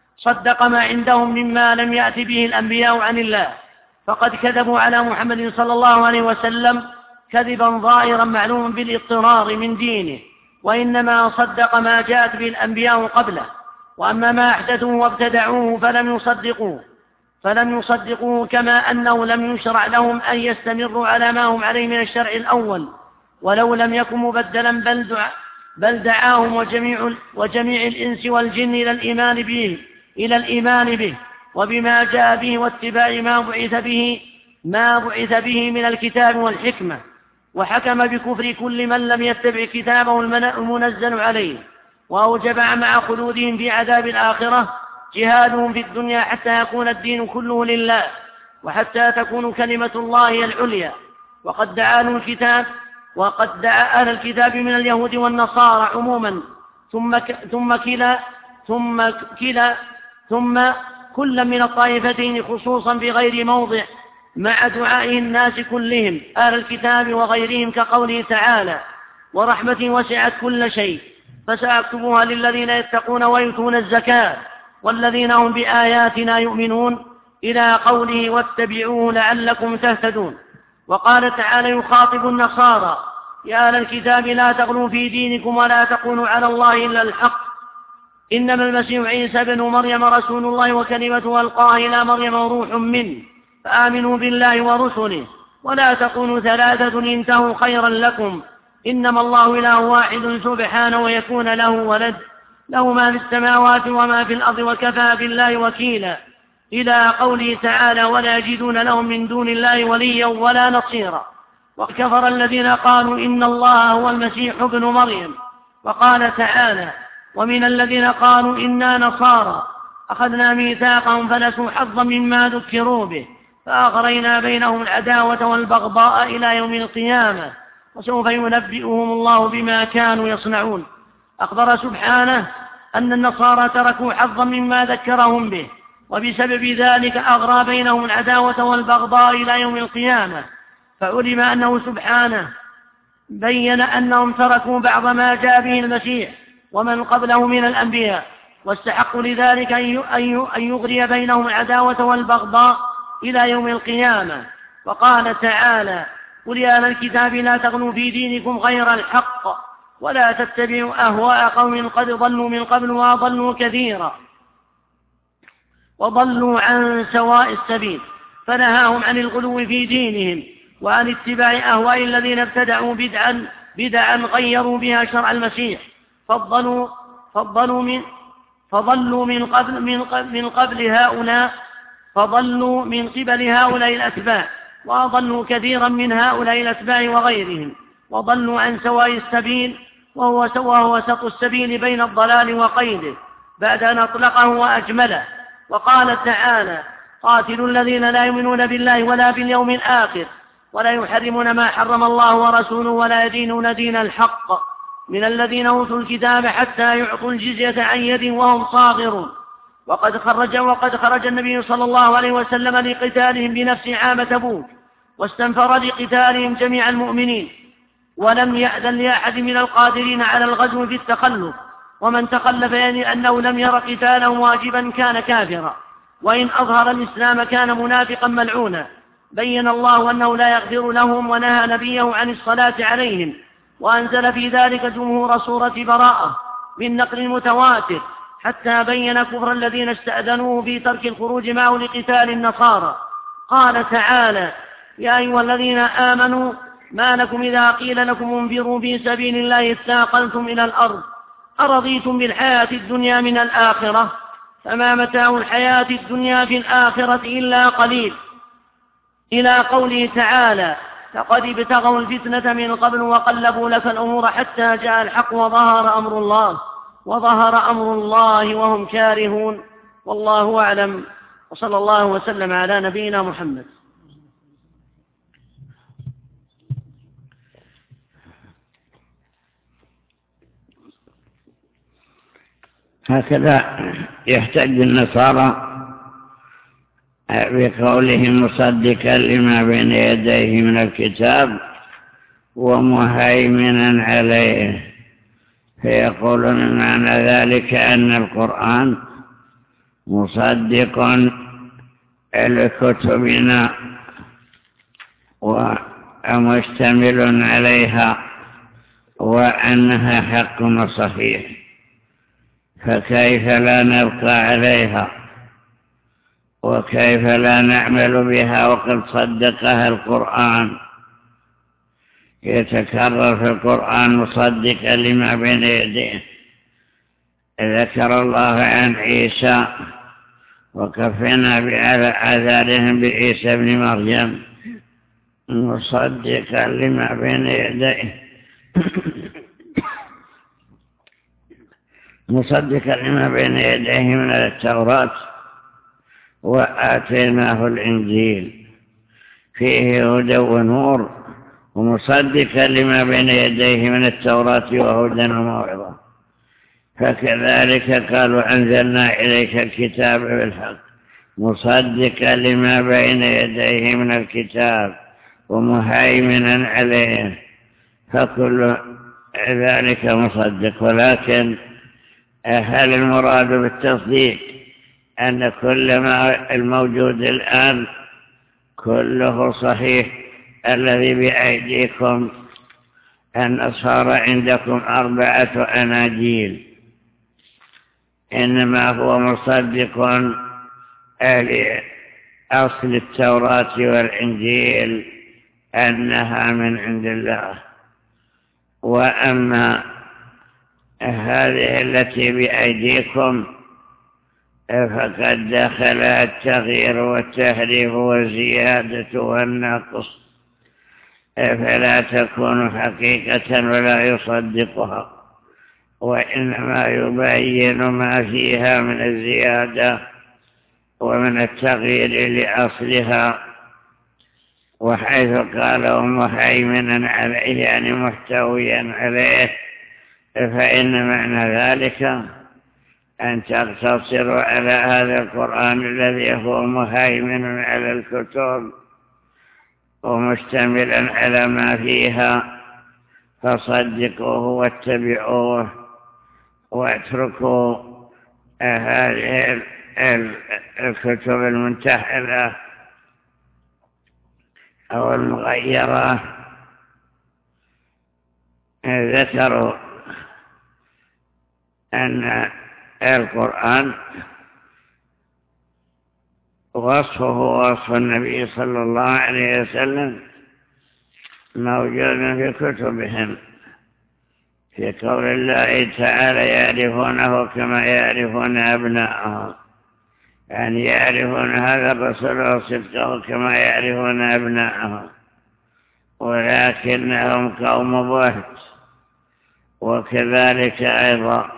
صدق ما عندهم مما لم يأت به الأنبياء عن الله، فقد كذبوا على محمد صلى الله عليه وسلم كذبا ظاهرا معلوما بالاضطرار من دينه، وإنما صدق ما جاءت به الأنبياء قبله. وأما ما أحدثوه وابتدعوه فلم يصدقوه فلم يصدقوه كما أنه لم يشرع لهم أن يستمروا على ما هم عليه من الشرع الأول، ولو لم يكن مبدلا، بل, دع بل دعاهم وجميع, وجميع الإنس والجن إلى الإيمان به إلى الإيمان به وبما جاء به، واتباع ما بعث به ما بعث به من الكتاب والحكمة. وحكم بكفر كل من لم يتبع كتابه المنزل عليه، وأوجب مع خلودهم في عذاب الآخرة جهادهم في الدنيا حتى يكون الدين كله لله، وحتى تكون كلمة الله العليا. وقد دعا أهل الكتاب وقد دعا أهل الكتاب من اليهود والنصارى عموما، ثم ثم كلا ثم كلا ثم كل من الطائفتين خصوصا في غير موضع، مع دعاء الناس كلهم أهل الكتاب وغيرهم، كقوله تعالى: ورحمتي وسعت كل شيء فسأكتبها للذين يتقون ويؤتون الزكاة والذين هم بآياتنا يؤمنون، إلى قوله: واتبعوه لعلكم تهتدون. وقال تعالى يخاطب النصارى: يا أهل الكتاب لا تغلوا في دينكم ولا تقولوا على الله إلا الحق، إنما المسيح عيسى بن مريم رسول الله وكلمته ألقاها إلى مريم وروح منه، فآمنوا بالله ورسله، ولا تقولوا ثلاثة انتهوا خيرا لكم، إنما الله إله واحد سبحانه ويكون له ولد، له ما في السماوات وما في الأرض وكفى بالله وكيلا، إلى قوله تعالى: ولا يجدون لهم من دون الله وليا ولا نصيرا. وكفر الذين قالوا إن الله هو المسيح ابن مريم. وقال تعالى: ومن الذين قالوا إنا نصارى أخذنا ميثاقهم فنسوا حظا مما ذكروا به فأغرينا بينهم العداوة والبغضاء إلى يوم القيامة وسوف ينبئهم الله بما كانوا يصنعون. أخبر سبحانه أن النصارى تركوا حظا مما ذكرهم به، وبسبب ذلك أغرى بينهم العداوة والبغضاء إلى يوم القيامة. فعلم أنه سبحانه بين أنهم تركوا بعض ما جاء به المسيح ومن قبله من الأنبياء، واستحقوا لذلك أن يغري بينهم العداوة والبغضاء إلى يوم القيامة. وقال تعالى: قل يا أهل الكتاب لا تغلوا في دينكم غير الحق ولا تتبعوا أهواء قوم قد ضلوا من قبل وأضلوا كثيرا وضلوا عن سواء السبيل. فنهاهم عن الغلو في دينهم وعن اتباع أهواء الذين ابتدعوا بدعا بدعا غيروا بها شرع المسيح، فضلوا فضلوا من فضلوا من قبل من قبل, من قبل هؤلاء فضلوا من قبل هؤلاء الأتباع، وأضلوا كثيرا من هؤلاء الأتباع وغيرهم، وضلوا عن سواء السبيل، وهو سواه وسط السبيل بين الضلال وقيده، بعد أن أطلقه وأجمله. وقال تعالى: قاتلوا الذين لا يؤمنون بالله ولا باليوم الآخر ولا يحرمون ما حرم الله ورسوله ولا يدينون دين الحق من الذين أوتوا الكتاب حتى يعطوا الجزية عن يد وهم صاغرون. وقد خرج وقد خرج النبي صلى الله عليه وسلم لقتالهم بنفس عام تبوك، واستنفر لقتالهم جميع المؤمنين، ولم يأذن لأحد من القادرين على الغزو في التخلف، ومن تخلف يعني أنه لم ير قتالهم واجبا كان كافرا، وإن أظهر الإسلام كان منافقا ملعونا. بين الله أنه لا يغفر لهم، ونهى نبيه عن الصلاة عليهم، وأنزل في ذلك جمهور سورة براءة من نقل متواتر، حتى بين كفر الذين استأذنوه في ترك الخروج معه لقتال النصارى. قال تعالى: يا أيها الذين آمنوا ما لكم إذا قيل لكم انفروا في سبيل الله اثاقلتم إلى الأرض أرضيتم بالحياة الدنيا من الآخرة فما متاع الحياة الدنيا في الآخرة إلا قليل، إلى قوله تعالى: فقد ابتغوا الفتنة من قبل وقلبوا لك الأمور حتى جاء الحق وظهر أمر الله وظهر أمر الله وهم كارهون. والله أعلم، وصلى الله وسلم على نبينا محمد. هكذا يحتج النصارى بقولهم مصدقا لما بين يديه من الكتاب ومهيمنا عليه، فيقولون معنى ذلك أن القرآن مصدق لكتبنا ومشتمل عليها وأنها حق وصحيح، فكيف لا نبقى عليها وكيف لا نعمل بها وقد صدقها القرآن؟ يتكرر في القرآن مصدقا لما بين يديه. ذكر الله عن عيسى: وكفينا بآثارهم بعيسى ابن مريم مصدقا لما بين يديه مصدقا لما بين يديه من التوراة، وآتيناه الإنجيل فيه هدى ونور، ومصدقا لما بين يديه من التوراة وهدى وموعظة. فكذلك قالوا: أنزلنا إليك الكتاب بالحق مصدقا لما بين يديه من الكتاب ومهيمنا عليه، فكل ذلك مصدق. ولكن هل المراد بالتصديق أن كل ما الموجود الآن كله صحيح؟ الذي بأيديكم النصارى عندكم أربعة أناجيل، إنما هو مصدق لأصل التوراة والإنجيل أنها من عند الله. وأما هذه التي بأيديكم فقد دخل التغيير والتحريف والزيادة والنقص، فلا تكون حقيقة ولا يصدقها، وإنما يبين ما فيها من الزيادة ومن التغيير لأصلها. وحيث قال مهيمنا عليه يعني محتويا عليه، فإن معنى ذلك أن تقتصروا على هذا القرآن الذي هو مهيمن على الكتب ومشتملا على ما فيها، فصدقوه واتبعوه واتركوا هذه الكتب المنتحلة أو المغيرة. ذكروا أن القرآن وصفه وصف النبي صلى الله عليه وسلم موجود في كتبهم، في قول الله تعالى يعرفونه كما يعرفون أبناءهم، يعني يعرفون هذا الرسول وصدقه كما يعرفون أبناءهم، ولكنهم قوم بهت. وكذلك أيضا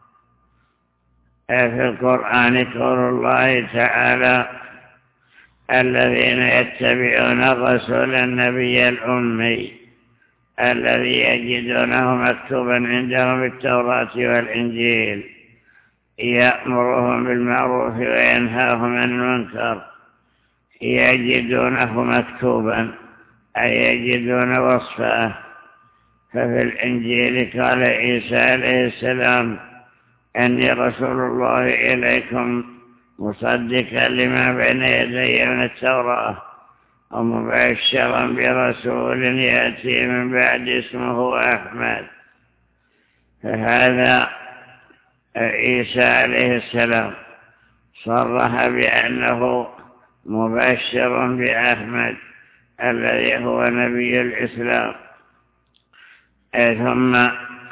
في القرآن قول الله تعالى الذين يتبعون الرسول النبي الأمي الذي يجدونه مكتوبا عندهم بالتوراة والإنجيل يأمرهم بالمعروف وينهاهم عن المنكر. يجدونه مكتوبا أي يجدون وصفه. ففي الإنجيل قال عيسى عليه السلام أني رسول الله إليكم مصدقا لما بين يدي من التوراة ومبشرا برسول يأتي من بعد اسمه أحمد. فهذا عيسى عليه السلام صرح بأنه مبشر بأحمد الذي هو نبي الإسلام. ثم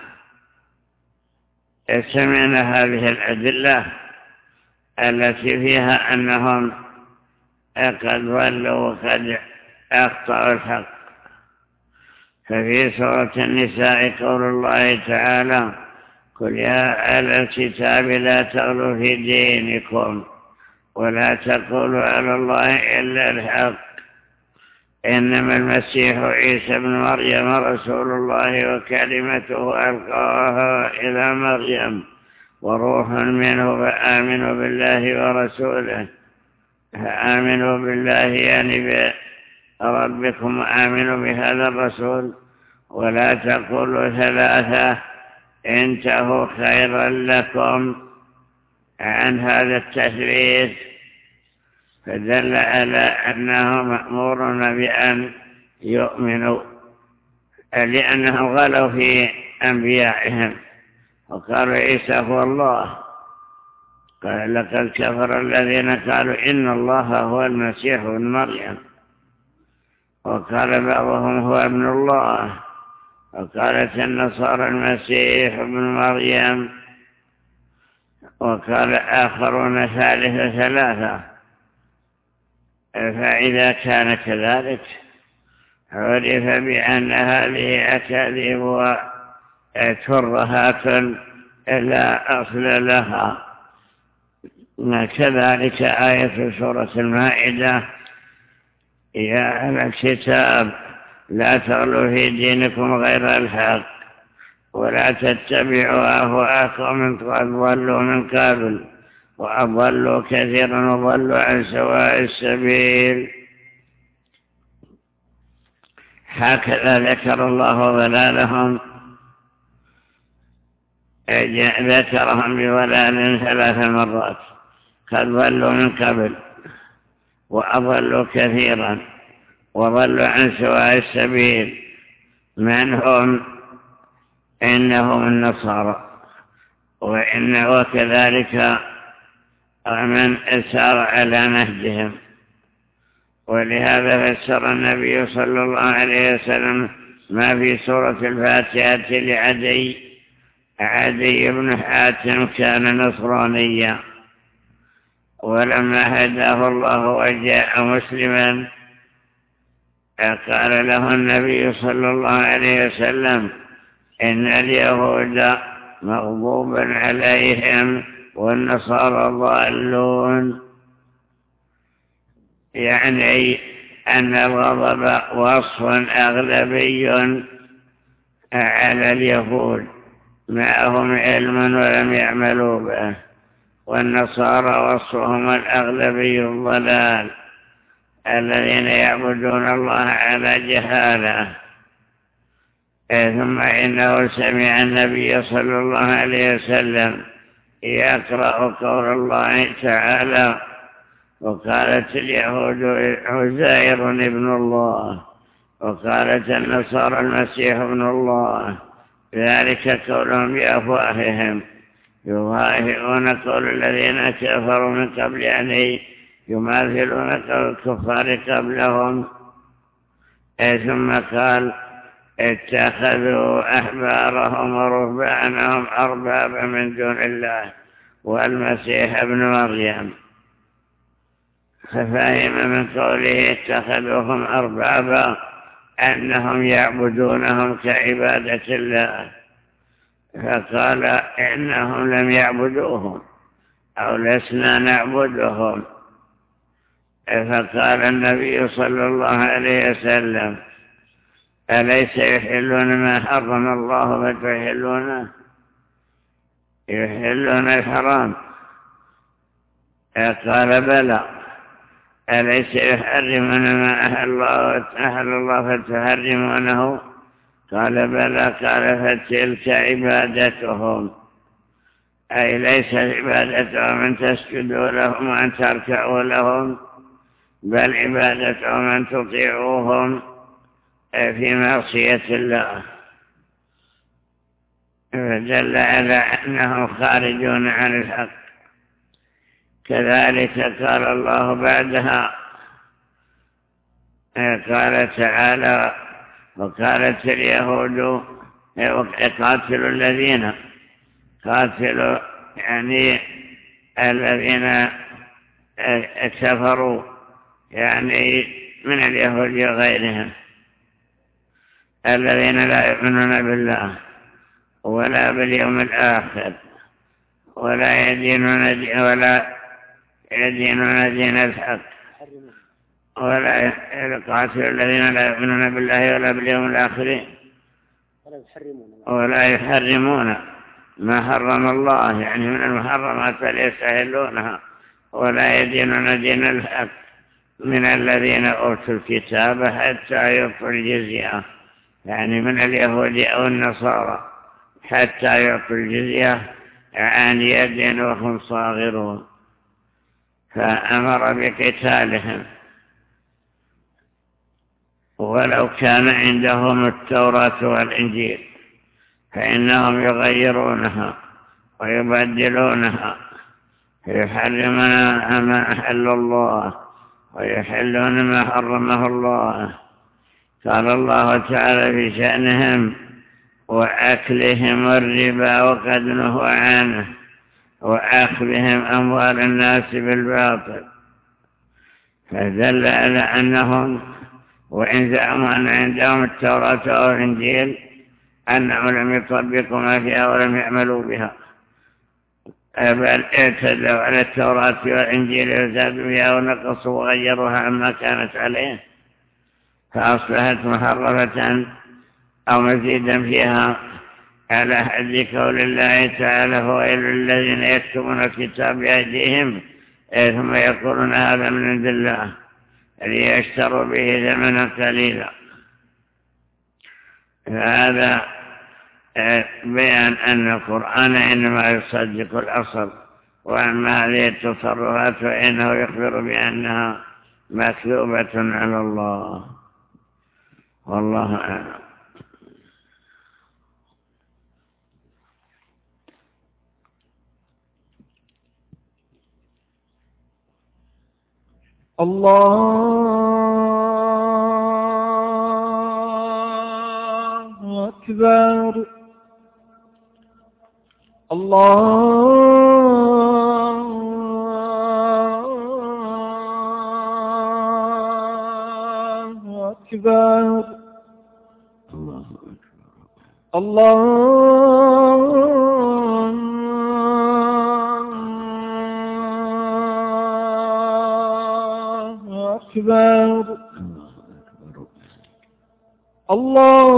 سمعنا هذه الأدلة التي فيها أنهم قد ضلوا وقد أخطأوا الحق. ففي سورة النساء قول الله تعالى قل يا أهل الكتاب لا تغلوا في دينكم ولا تقولوا على الله إلا الحق إنما المسيح عيسى بن مريم رسول الله وكلمته ألقاها إلى مريم وروح منه فآمنوا بالله ورسوله. فآمنوا بالله يعني بربكم وآمنوا بهذا الرسول ولا تقولوا ثلاثة انتهوا خيرا لكم عن هذا التثبيت. فدل على أنه مأمورون بأن يؤمنوا لأنهم غلوا في أنبيائهم وقالوا عيسى هو الله. قال لقد كفر الذين قالوا إن الله هو المسيح ابن مريم وقال بعضهم هو ابن الله وقالت النصارى المسيح ابن مريم وقال آخرون ثالث ثلاثة. فإذا كان كذلك عرف بأن هذه أكاذيب وترهات لا أصل لها. كذلك آية سورة المائدة يا أهل الكتاب لا تغلوا في دينكم غير الحق ولا تتبعوا أهواء قوم قد ضلوا من قبل وأضلوا كثيرا وضلوا عن سواء السبيل. هكذا ذكر الله ضلالهم ذكرهم بضلال ثلاث مرات قد ضلوا من قبل وأضلوا كثيرا وضلوا عن سواء السبيل. من هم؟ إنهم النصارى وإنه كذلك من سار على نهجهم. ولهذا فسر النبي صلى الله عليه وسلم ما في سورة الفاتحة لعدي عدي بن حاتم كان نصرانيا ولما هداه الله وجاء مسلما قال له النبي صلى الله عليه وسلم إن اليهود مغضوب عليهم والنصارى ضالون. يعني أن الغضب وصف أغلبي على اليهود معهم علم ولم يعملوا به، والنصارى وصفهم الأغلبي الضلال الذين يعبدون الله على جهاله. ثم إنه سمع النبي صلى الله عليه وسلم يقرأ قول الله تعالى وقالت اليهود عزير ابن الله وقالت النصارى المسيح ابن الله، ذلك قولهم بأفواههم يظاهرون قول الذين كفروا من قبل أن يماثلون قول الكفار قبلهم. ثم قال اتخذوا أحبارهم ورهبانهم أربابا من دون الله والمسيح ابن مريم. ففهم من قوله اتخذوهم أربابا أنهم يعبدونهم كعبادة الله، فقال إنهم لم يعبدوهم أو لسنا نعبدهم. فقال النبي صلى الله عليه وسلم أليس يحلون ما حرم الله فتحلونه؟ يحلون الحرام. قال بلى. أليس يحرمون ما أحل الله أحل الله فتحرمونه؟ قال بلى. قال فتلك عبادتهم، أي ليس عبادتهم أن تسجدوا لهم وأن تركعوا لهم، بل عبادتهم أن تطيعوهم في معصية الله. فدل على أنهم خارجون عن الحق. كذلك قال الله بعدها، قال تعالى وقالت اليهود قاتلوا الذين قاتلوا يعني الذين كفروا يعني من اليهود وغيرهم الذين لا يؤمنون بالله ولا باليوم الآخر ولا يدينون دين ولا يدينون دين الحق ولا يقاتلوا الذين لا يؤمنون بالله ولا باليوم الآخر ولا يحرمون ما حرم الله يعني من المحرمات فليستحلونها ولا يدينون دين الحق من الذين أوتوا الكتاب حتى يعطوا الجزية، يعني من اليهود أو النصارى حتى يعطوا الجزية عن يد وهم صاغرون. فأمر بقتالهم ولو كان عندهم التوراة والإنجيل، فإنهم يغيرونها ويبدلونها، يحرمون ما أحل الله ويحلون ما حرمه الله. قال الله تعالى في شأنهم وأكلهم الربا وقد نهوا عنه وأخذهم أموال الناس بالباطل. فدل على أنهم وإن زعموا أن عندهم التوراة أو الإنجيل أنهم لم يطبقوا ما فيها ولم يعملوا بها، بل اعتدوا على التوراة والإنجيل وزادوا فيها ونقصوا وغيروها عما كانت عليه، فأصبحت محرفة أو مزيدا فيها، على حد قول الله تعالى فويل للذين يكتبون الكتاب بأيديهم ثم يقولون هذا من عند الله ليشتروا به ثمنا قليلا. فهذا بيان أن القرآن إنما يصدق الأصل، وأما هذه التصرفات فإنه يخبر بأنها مكذوبة على الله، والله أعلم. الله أكبر. الله أكبر. الله أكبر. الله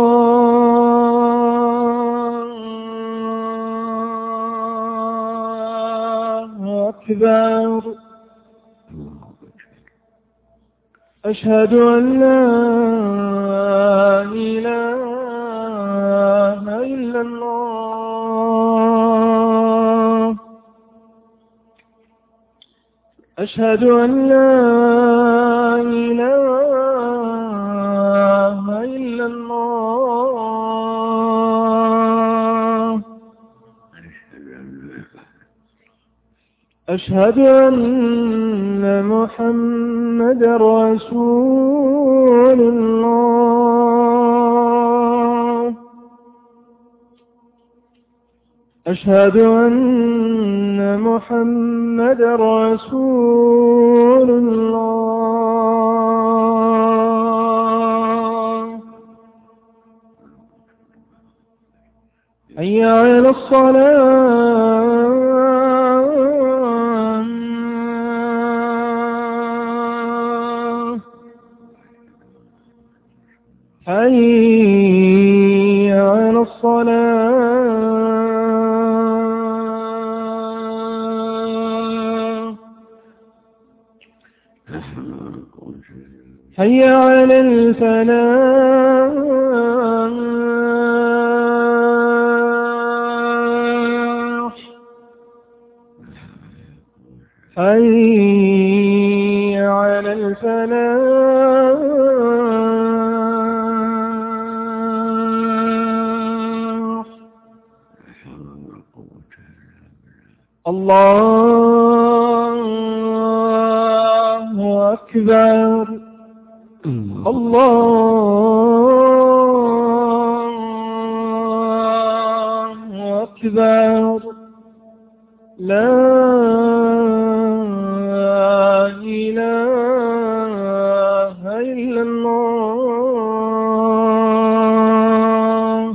أكبر. أشهد أن لا إله إلا الله. أشهد أن لا إله إلا الله. أشهد أن محمد رسول الله. أشهد أن محمد رسول الله. حي على الصلاة. حي على الصلاة. حي على الفلاح. حي على الفلاح. الله أكبر. الله أكبر. لا إله إلا الله.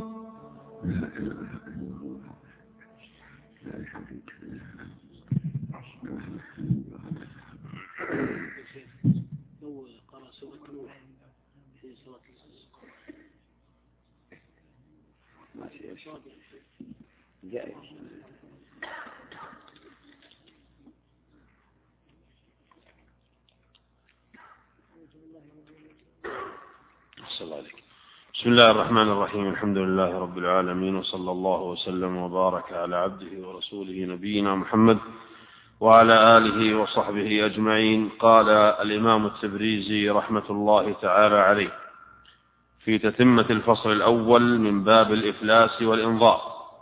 بسم الله الرحمن الرحيم. الحمد لله رب العالمين، وصلى الله وسلم وبارك على عبده ورسوله نبينا محمد وعلى آله وصحبه أجمعين. قال الإمام التبريزي رحمة الله تعالى عليه في تتمة الفصل الأول من باب الإفلاس والإنظار: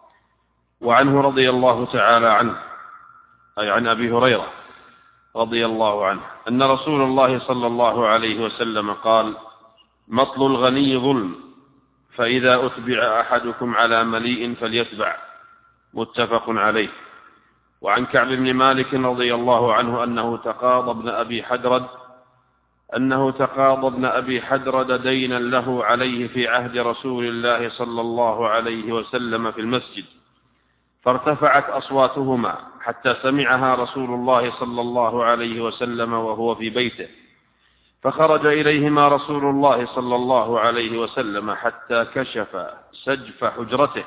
وعنه رضي الله تعالى عنه، أي عن أبي هريرة رضي الله عنه، أن رسول الله صلى الله عليه وسلم قال: مطل الغني ظلم، فإذا أتبع أحدكم على مليء فليتبع. متفق عليه. وعن كعب بن مالك رضي الله عنه أنه تقاضى ابن أبي حدرد أنه تقاضى ابن أبي حدرد دينا له عليه في عهد رسول الله صلى الله عليه وسلم في المسجد، فارتفعت أصواتهما حتى سمعها رسول الله صلى الله عليه وسلم وهو في بيته، فخرج إليهما رسول الله صلى الله عليه وسلم حتى كشف سجف حجرته،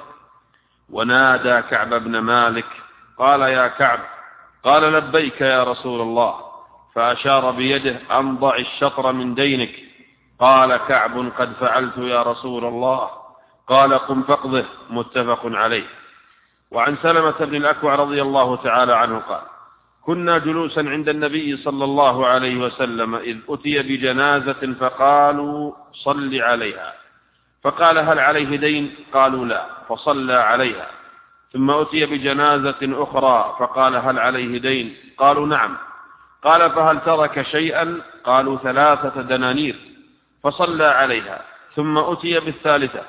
ونادى كعب بن مالك قال: يا كعب. قال: لبيك يا رسول الله. فأشار بيده أن ضع الشطر من دينك. قال كعب: قد فعلت يا رسول الله. قال: قم فاقضه. متفق عليه. وعن سلمة بن الأكوع رضي الله تعالى عنه قال: كنا جلوسا عند النبي صلى الله عليه وسلم إذ أتي بجنازة فقالوا: صل عليها. فقال: هل عليه دين؟ قالوا: لا. فصلى عليها. ثم أتي بجنازة أخرى فقال: هل عليه دين؟ قالوا: نعم. قال: فهل ترك شيئا؟ قالوا: ثلاثة دنانير. فصلى عليها. ثم أتي بالثالثة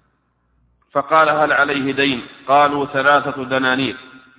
فقال: هل عليه دين؟ قالوا: ثلاثة دنانير.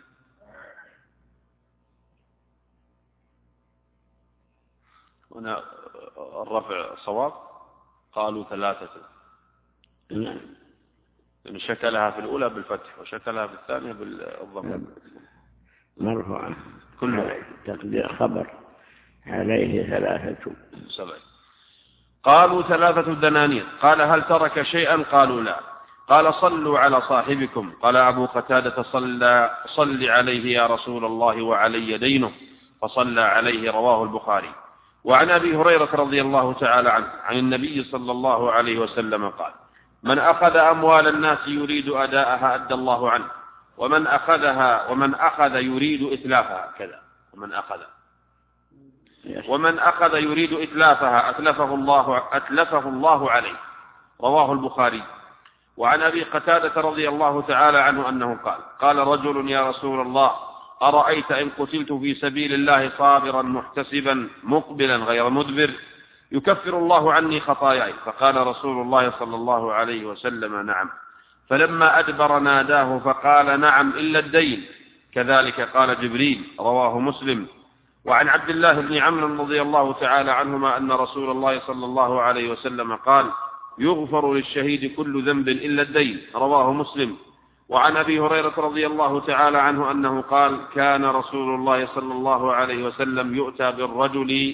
هنا الرفع صواب، قالوا ثلاثة، لأن شكلها في الأولى بالفتح وشكلها في الثانية بالضم. مرفوعة كله تقدير خبر: عليه ثلاثة. سبع. قالوا: ثلاثة دنانير. قال: هل ترك شيئا؟ قالوا: لا. قال: صلوا على صاحبكم. قال أبو قتادة: صلى صل عليه يا رسول الله وعلي دينه. فصلى عليه. رواه البخاري. وعن أبي هريرة رضي الله تعالى عنه عن النبي صلى الله عليه وسلم قال: من أخذ أموال الناس يريد أداءها أدى الله عنه، ومن أخذها ومن أخذ يريد إتلافها كذا ومن أخذ ومن أخذ يريد إتلافها أتلفه الله أتلفه الله عليه. رواه البخاري. وعن أبي قتادة رضي الله تعالى عنه أنه قال: قال رجل: يا رسول الله، أرأيت إن قتلت في سبيل الله صابرا محتسبا مقبلا غير مدبر يكفر الله عني خطاياي؟ فقال رسول الله صلى الله عليه وسلم: نعم. فلما أدبر ناداه فقال نعم إلا الدين، كذلك قال جبريل، رواه مسلم. وعن عبد الله بن عمرو رضي الله تعالى عنهما أن رسول الله صلى الله عليه وسلم قال يغفر للشهيد كل ذنب إلا الدين، رواه مسلم. وعن أبي هريرة رضي الله تعالى عنه أنه قال كان رسول الله صلى الله عليه وسلم يؤتى بالرجل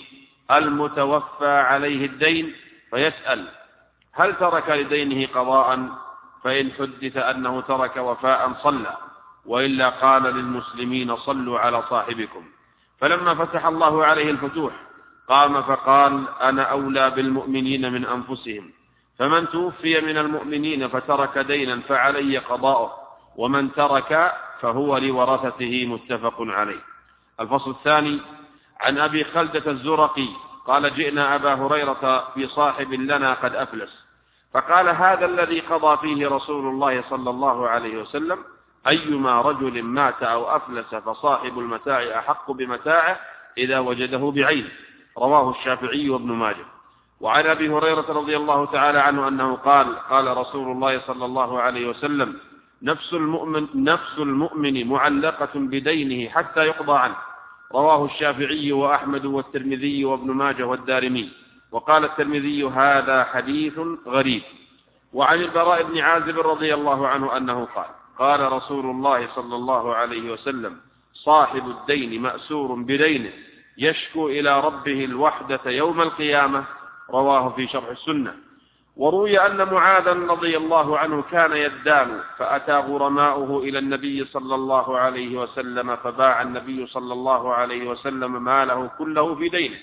المتوفى عليه الدين فيسأل هل ترك لدينه قضاء؟ فإن حدث أنه ترك وفاء صلى، وإلا قال للمسلمين صلوا على صاحبكم. فلما فتح الله عليه الفتوح قام فقال أنا أولى بالمؤمنين من أنفسهم، فمن توفي من المؤمنين فترك دينا فعلي قضاؤه، ومن ترك فهو لورثته، متفق عليه. الفصل الثاني عن أبي خلدة الزرقي قال جئنا أبا هريرة في صاحب لنا قد أفلس، فقال هذا الذي قضى فيه رسول الله صلى الله عليه وسلم أيما رجل مات أو أفلس فصاحب المتاع أحق بمتاعه إذا وجده بعينه، رواه الشافعي وابن ماجه. وعن أبي هريرة رضي الله تعالى عنه أنه قال قال رسول الله صلى الله عليه وسلم نفس المؤمن, نفس المؤمن معلقة بدينه حتى يقضى عنه، رواه الشافعي وأحمد والترمذي وابن ماجه والدارمي. وقال الترمذي هذا حديث غريب. وعن البراء بن عازب رضي الله عنه أنه قال قال رسول الله صلى الله عليه وسلم صاحب الدين مأسور بدينه يشكو إلى ربه الوحدة يوم القيامة، رواه في شرح السنة. وروي أن معاذا رضي الله عنه كان يدان فأتى غرماؤه إلى النبي صلى الله عليه وسلم فباع النبي صلى الله عليه وسلم ماله كله في دينه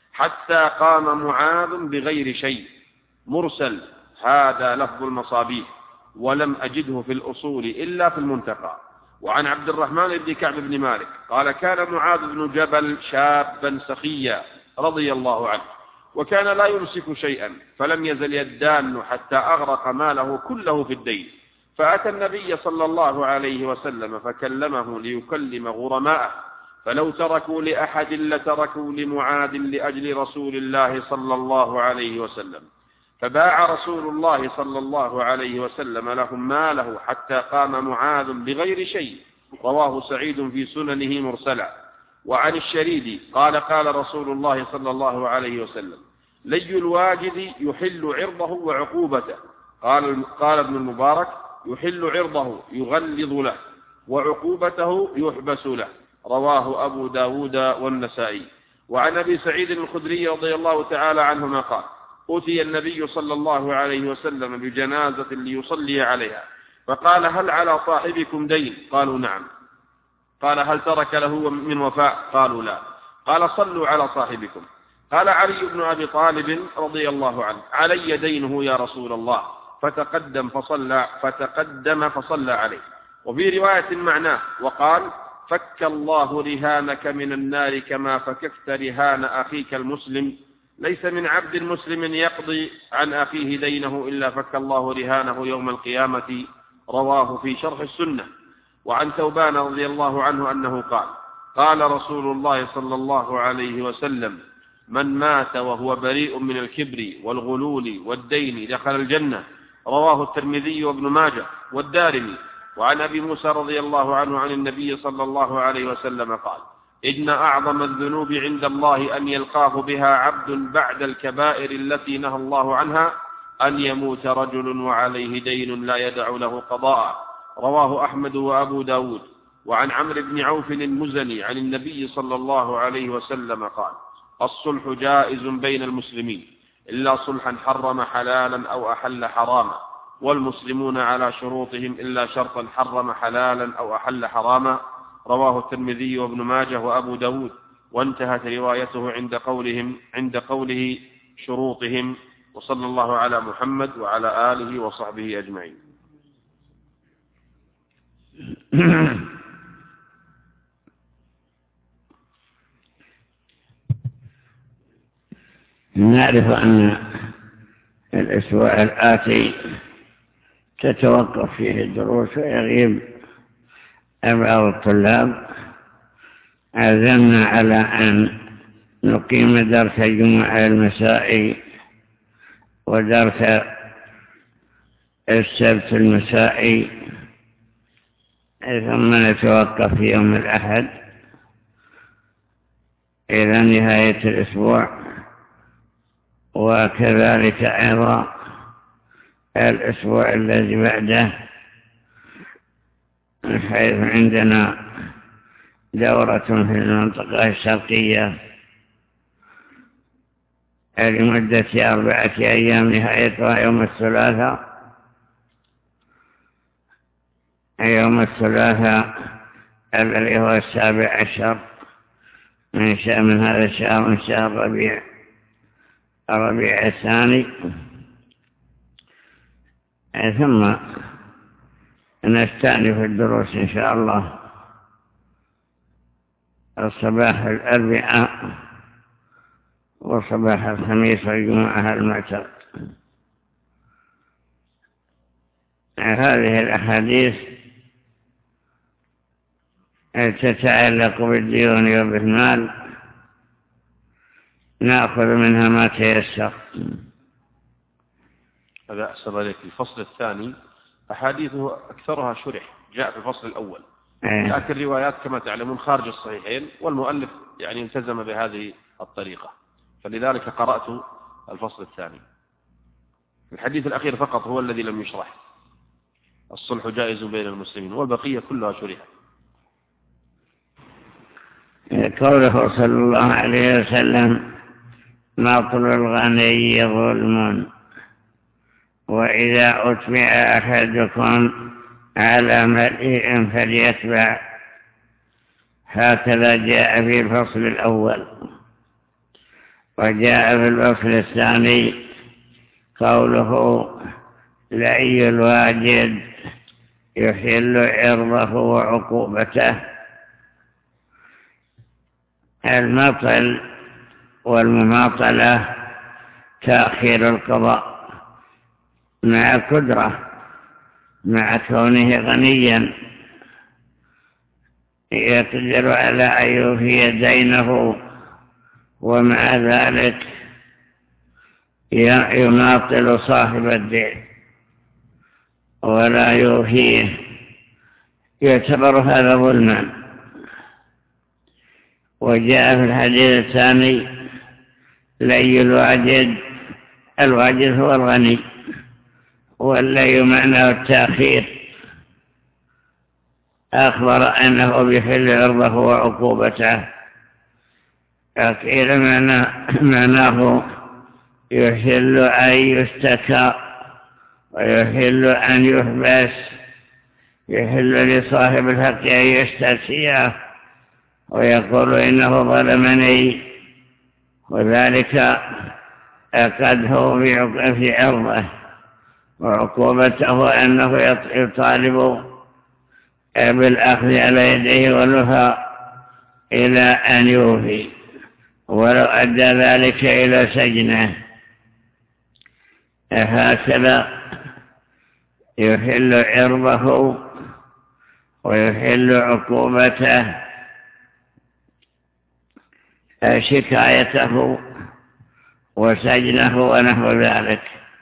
حتى قام معاذ بغير شيء، مرسل، هذا لفظ المصابيح، ولم أجده في الأصول إلا في المنتقى. وعن عبد الرحمن بن كعب بن مالك قال كان معاذ بن جبل شابا سخيا رضي الله عنه، وكان لا يمسك شيئا، فلم يزل يدان حتى أغرق ماله كله في الدين، فأتى النبي صلى الله عليه وسلم فكلمه ليكلم غرماءه، فلو تركوا لأحد لتركوا لمعاذ لأجل رسول الله صلى الله عليه وسلم، فباع رسول الله صلى الله عليه وسلم لهم ماله حتى قام معاذ بغير شيء، رواه سعيد في سننه مرسلا. وعن الشريد قال قال رسول الله صلى الله عليه وسلم لي الواجد يحل عرضه وعقوبته، قال, قال ابن المبارك يحل عرضه يغلظ له وعقوبته يحبس له، رواه أبو داود والنسائي. وعن أبي سعيد الخدري رضي الله تعالى عنهما قال أتي النبي صلى الله عليه وسلم بجنازة ليصلي عليها، فقال هل على صاحبكم دين؟ قالوا نعم. قال هل ترك له من وفاء؟ قالوا لا. قال صلوا على صاحبكم. قال علي بن أبي طالب رضي الله عنه علي دينه يا رسول الله، فتقدم فصلى فتقدم فصلى عليه. وفي رواية معناه وقال فك الله رهانك من النار كما فككت رهان أخيك المسلم، ليس من عبد مسلم يقضي عن أخيه دينه إلا فك الله رهانه يوم القيامة، رواه في شرح السنة. وعن ثوبان رضي الله عنه أنه قال قال رسول الله صلى الله عليه وسلم من مات وهو بريء من الكبر والغلول والدين دخل الجنة، رواه الترمذي وابن ماجه والدارمي. وعن أبي موسى رضي الله عنه عن النبي صلى الله عليه وسلم قال إن أعظم الذنوب عند الله أن يلقاه بها عبد بعد الكبائر التي نهى الله عنها أن يموت رجل وعليه دين لا يدع له قضاء، رواه أحمد وأبو داود. وعن عمرو بن عوف المزني عن النبي صلى الله عليه وسلم قال الصلح جائز بين المسلمين إلا صلحا حرم حلالا أو أحل حراما، والمسلمون على شروطهم إلا شرطا حرم حلالا أو أحل حراما، رواه الترمذي وابن ماجه وأبو داود. وانتهت روايته عند قولهم عند قوله شروطهم. وصلى الله على محمد وعلى آله وصحبه أجمعين. نعرف أن الأسبوع الآتي تتوقف فيه الدروس ويغيب بعض الطلاب، عزمنا على أن نقيم درس الجمعة المسائي ودرس السبت المسائي، ثم نتوقف في يوم الأحد إلى نهاية الأسبوع، وكذلك أيضا الأسبوع الذي بعده، حيث عندنا دورة في المنطقة الشرقية لمدة أربعة أيام، نهايتها يوم الثلاثاء يوم الثلاثاء الذي هو السابع عشر من شهر من هذا الشهر، من شهر ربيع الربيع الثاني. ثم نستأنف الدروس إن شاء الله الصباح الأربعاء وصباح الخميس والجمعة المعتاد. هذه الأحاديث تتعلق بالديون وبالمال، نأخذ منها ما تيسر. هذا أحسن عليك. الفصل الثاني أحاديثه أكثرها شرح، جاء في الفصل الأول، لكن الروايات كما تعلمون خارج الصحيحين، والمؤلف يعني التزم بهذه الطريقة، فلذلك قرأت الفصل الثاني. الحديث الأخير فقط هو الذي لم يشرح، الصلح جائز بين المسلمين، والبقية كلها شرحت. قوله صلى الله عليه وسلم: مطل الغني ظلم، وإذا أتبع أحدكم على مليء فليتبع. هكذا جاء في الفصل الأول. وجاء في الفصل الثاني قوله: لعي الواجد يحل عرضه وعقوبته. المطل والمماطلة تأخير القضاء مع قدرة، مع كونه غنيا يقدر على أن يوفي دينه، ومع ذلك يماطل صاحب الدين ولا يوفيه، يعتبر هذا ظلما. وجاء في الحديث الثاني: لي الواجد، الواجد هو الغني، واللي معناه التأخير. أخبر أنه بحل عرضه وعقوبته. قيل معناه يحل أن يشتكى، ويحل أن يحبس، يحل لصاحب الحق أن يستسيئه ويقول إنه ظلمني، وذلك أقده في عرضه، وعقوبته أنه يطالب بالأخذ على يديه والوفاء إلى أن يوفي، ولو أدى ذلك إلى سجنه. هكذا يحل عرضه ويحل عقوبته، شكايته وسجنه ونحو ذلك.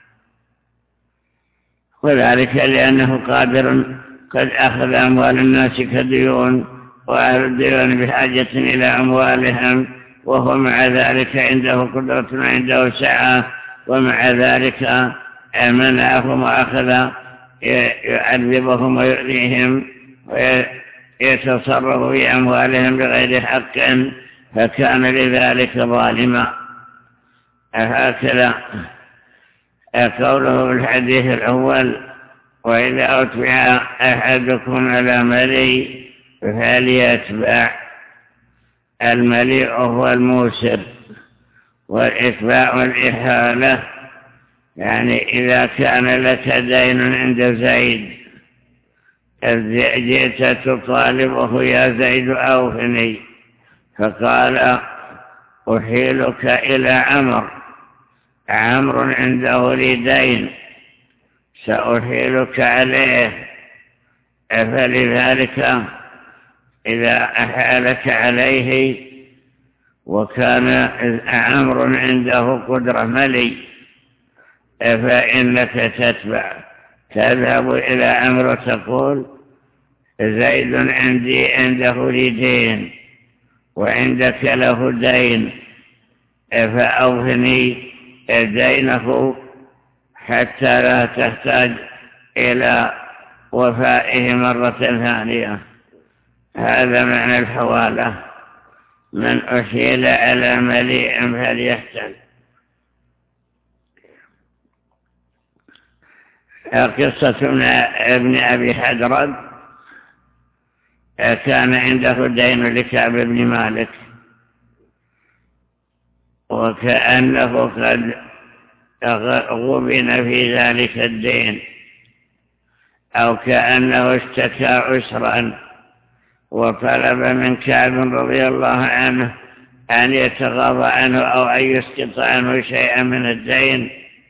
وذلك لأنه قادر قد أخذ أموال الناس كديون، وأهل الديون بحاجة إلى أموالهم، وهو مع ذلك عنده قدرة وعنده سعة، ومع ذلك منعهم وأخذ يعذبهم ويؤذيهم ويتصرف في أموالهم بغير حق، فكان لذلك ظالما. هكذا قوله في الحديث الأول: وإذا أتبع أحدكم على مليء فليتبع. المليء هو الموسر، والإتباع والإحالة يعني إذا كان لك دين عند زيد، جئت تطالبه: يا زيد أوفني، فقال: أحيلك إلى عمر، عمرو عنده لي دين سأحيلك عليه. فلذلك إذا أحالك عليه وكان عمرو عنده قدرة ملي، فإنك تتبع تذهب إلى عمرو وتقول زيد عندي عنده لي دين وعندك له دين فأوفني دينه حتى لا تحتاج إلى وفائه مرة ثانية. هذا معنى الحوالة. من أحيل على مليء فليحتل. قصة ابن أبي حدرد كان عنده دين لكعب بن مالك وكأنه قد غبن في ذلك الدين أو كأنه اشتكى عسرا وطلب من كعب رضي الله عنه أن يتغاضى عنه أو أن يسقط عنه شيئا من الدين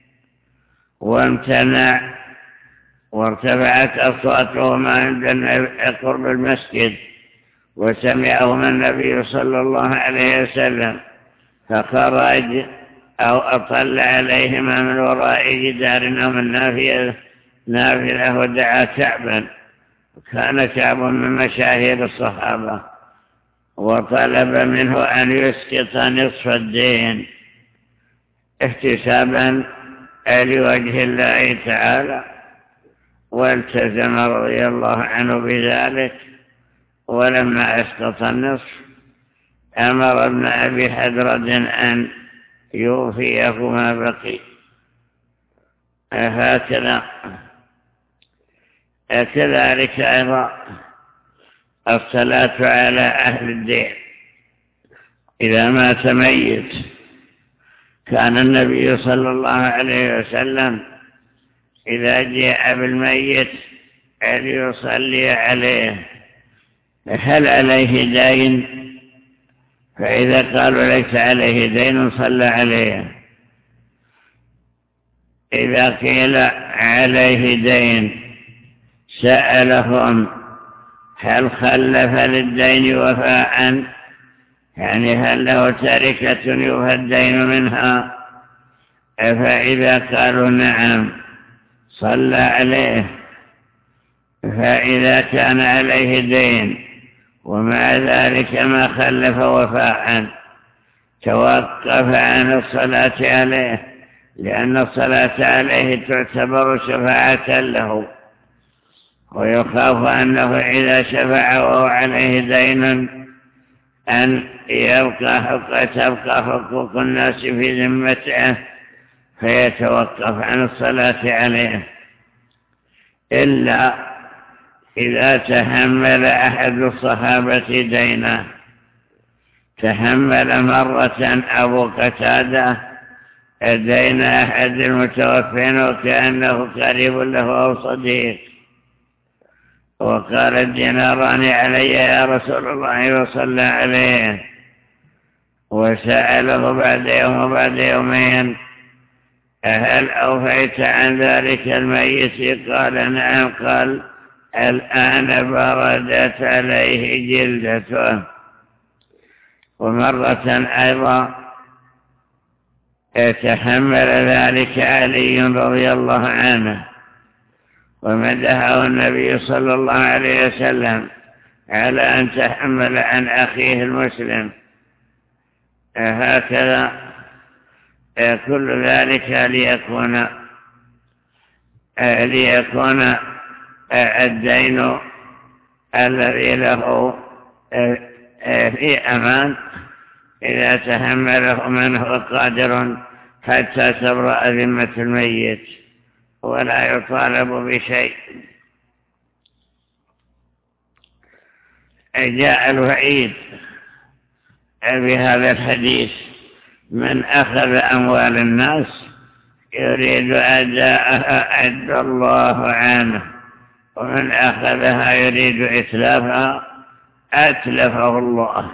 وامتنع وارتفعت أصواتهما عند قرب المسجد وسمعهما النبي صلى الله عليه وسلم فخرج أو أطل عليهما من وراء جدار أو من نافذة نافذة ودعا كعبا. كان كعب من مشاهير الصحابة وطلب منه أن يسقط نصف الدين احتسابا لوجه الله تعالى والتزم رضي الله عنه بذلك. ولما اسقط النصف أمر ابن أبي حدرد أن يوفيه ما بقي. هكذا كذلك أيضا الصلاة على أهل الدين. إذا مات ميت كان النبي صلى الله عليه وسلم إذا جاء بالميت أن يصلي عليه هل عليه دين؟ فإذا قالوا ليس عليه دين صلى عليه. إذا قيل عليه دين سألهم هل خلف للدين وفاء؟ يعني هل له تركة يوفى الدين منها؟ فإذا قالوا نعم صلى عليه. فإذا كان عليه دين ومع ذلك ما خلف وفاء توقف عن الصلاة عليه لأن الصلاة عليه تعتبر شفاعة له ويخاف أنه إذا شفع وهو عليه دين أن يبقى حق تبقى حقوق الناس في ذمته فيتوقف عن الصلاة عليه. إلا إذا تحمل أحد الصحابة دينا تحمل مرة أبو قتادة دين أحد المتوفين وكأنه قريب له أو صديق وقال الديناران علي يا رسول الله وصلى عليه وسأله بعد يوم وبعد يومين هل أوفيت عن ذلك الميت؟ قال نعم. قال الآن بردت عليه جلدته. ومرة أيضا يتحمل ذلك علي رضي الله عنه ومدحه النبي صلى الله عليه وسلم على أن تحمل عن أخيه المسلم. هكذا كل ذلك ليكون ليكون الدين الذي له في أمان إذا تحمله من هو قادر حتى تبرأ ذمة الميت ولا يطالب بشيء. جاء الوعيد بهذا الحديث من أخذ أموال الناس يريد أداءها أدى الله عنه ومن أخذها يريد إتلافها أتلفه الله.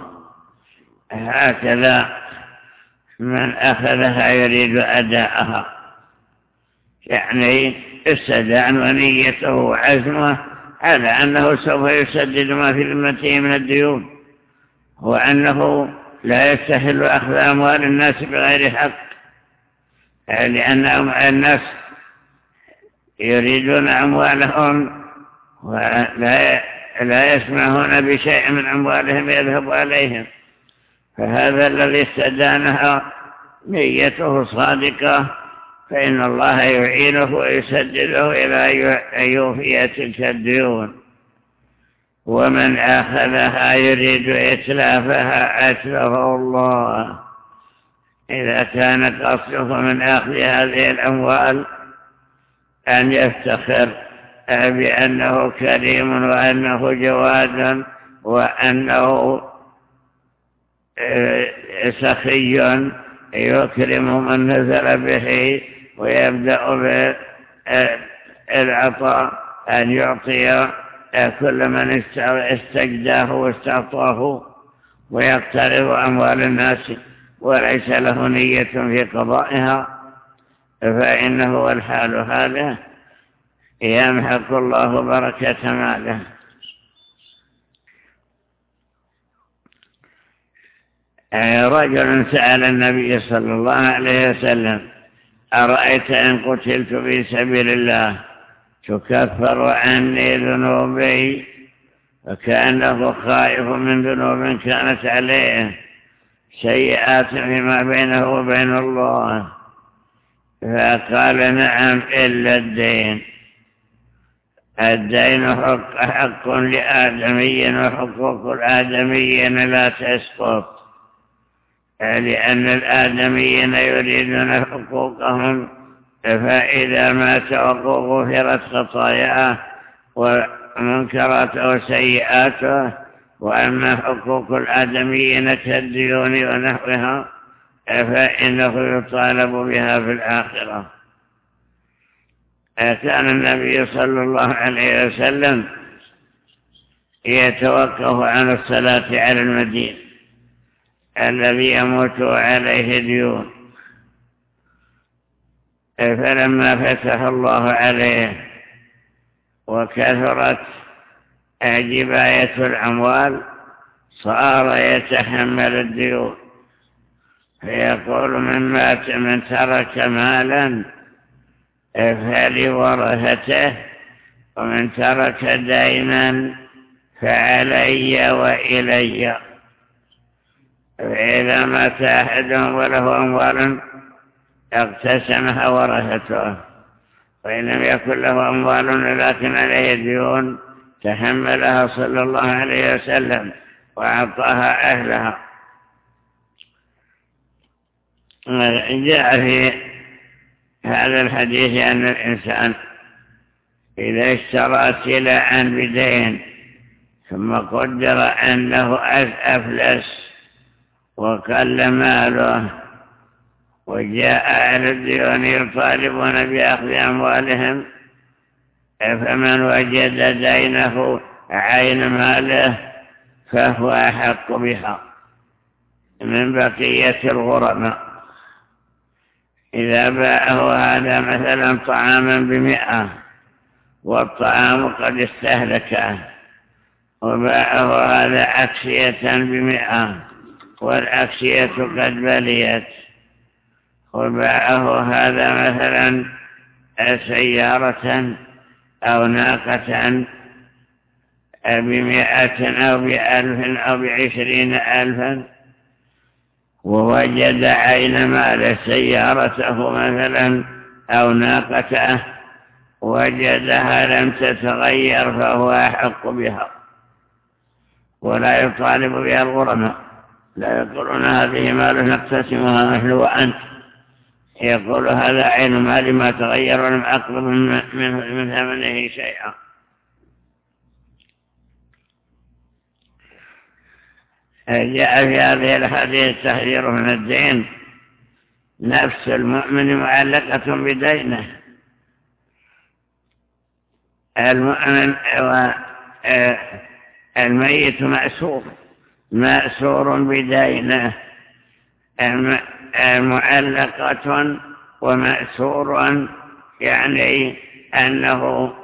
هكذا من أخذها يريد أداءها يعني استدعى ونيته وعزمه على أنه سوف يسدد ما في ذمته من الديون وأنه لا يستحل أخذ أموال الناس بغير حق لأن الناس يريدون أموالهم ولا لا يسمعون بشيء من أموالهم يذهب عليهم. فهذا الذي استدانها نيته صادقة، فإن الله يعينه ويسدده إلى أن يوفي تلك الديون. ومن أخذها يريد إتلافها أتلفه الله. إذا كان قصده من أخذ هذه الأموال أن يفتخر بأنه كريم وأنه جواد وأنه سخي يكرم من نزل به، ويبدأ بالعطاء أن يعطي كل من استجداه واستعطاه ويقترض أموال الناس وليس له نية في قضائها، فإنه والحال هذا يمحق الله بركة ماله. رجل سأل النبي صلى الله عليه وسلم: أرأيت إن قتلت في سبيل الله تكفر عني ذنوبي؟ فكأنه خائف من ذنوب كانت عليه سيئات فيما بينه وبين الله، فقال: نعم إلا الدين. الدين حق, حق لآدمي، وحقوق الآدميين لا تسقط، لأن الآدميين يريدون حقوقهم، فإذا مات وغفرت خطاياه ومنكراته وسيئاته. وأما حقوق الآدميين كالديون ونحوها فإنه يطالب بها في الآخرة. كان النبي صلى الله عليه وسلم يتوقف عن الصلاة على المدين الذي يموت عليه ديون، فلما فتح الله عليه وكثرت جباية الأموال صار يتحمل الديون، فيقول: من مات من ترك مالا فلورثته، ومن ترك دينا فعلي وإلي. فإذا مات أحدهم وله أموال اقتسمها ورثته، وإن لم يكن له أموال ولكن عليه ديون تحملها صلى الله عليه وسلم وأعطاها أهلها. جاء في هذا الحديث أن الإنسان إذا اشترى سلعا بدين ثم قدر أنه أفلس وقل ماله وجاء أهل الديون يطالبون بأخذ أموالهم، فمن وجد دينه عين ماله فهو أحق بها من بقية الغرماء. إذا باعه هذا مثلا طعاما بمئة والطعام قد استهلكه، وباعه هذا أكسية بمئة والأكسية قد بليت، وباعه هذا مثلا سيارة أو ناقة بمئة أو بألف أو بعشرين ألفا، ووجد عين مال سيارته مثلا أو ناقته وجدها لم تتغير فهو أحق بها، ولا يطالب بها الغرماء. لا يقولون هذه مال نقتسمها نحن وأنت، يقول هذا عين مال ما تغير ولم أقبل من ثمنه شيئا. جاء في هذه الحديث تحذير من الدين. نفس المؤمن معلقة بدينه. المؤمن الميت مأسور مأسور بدينه، معلقة ومأسور، يعني أنه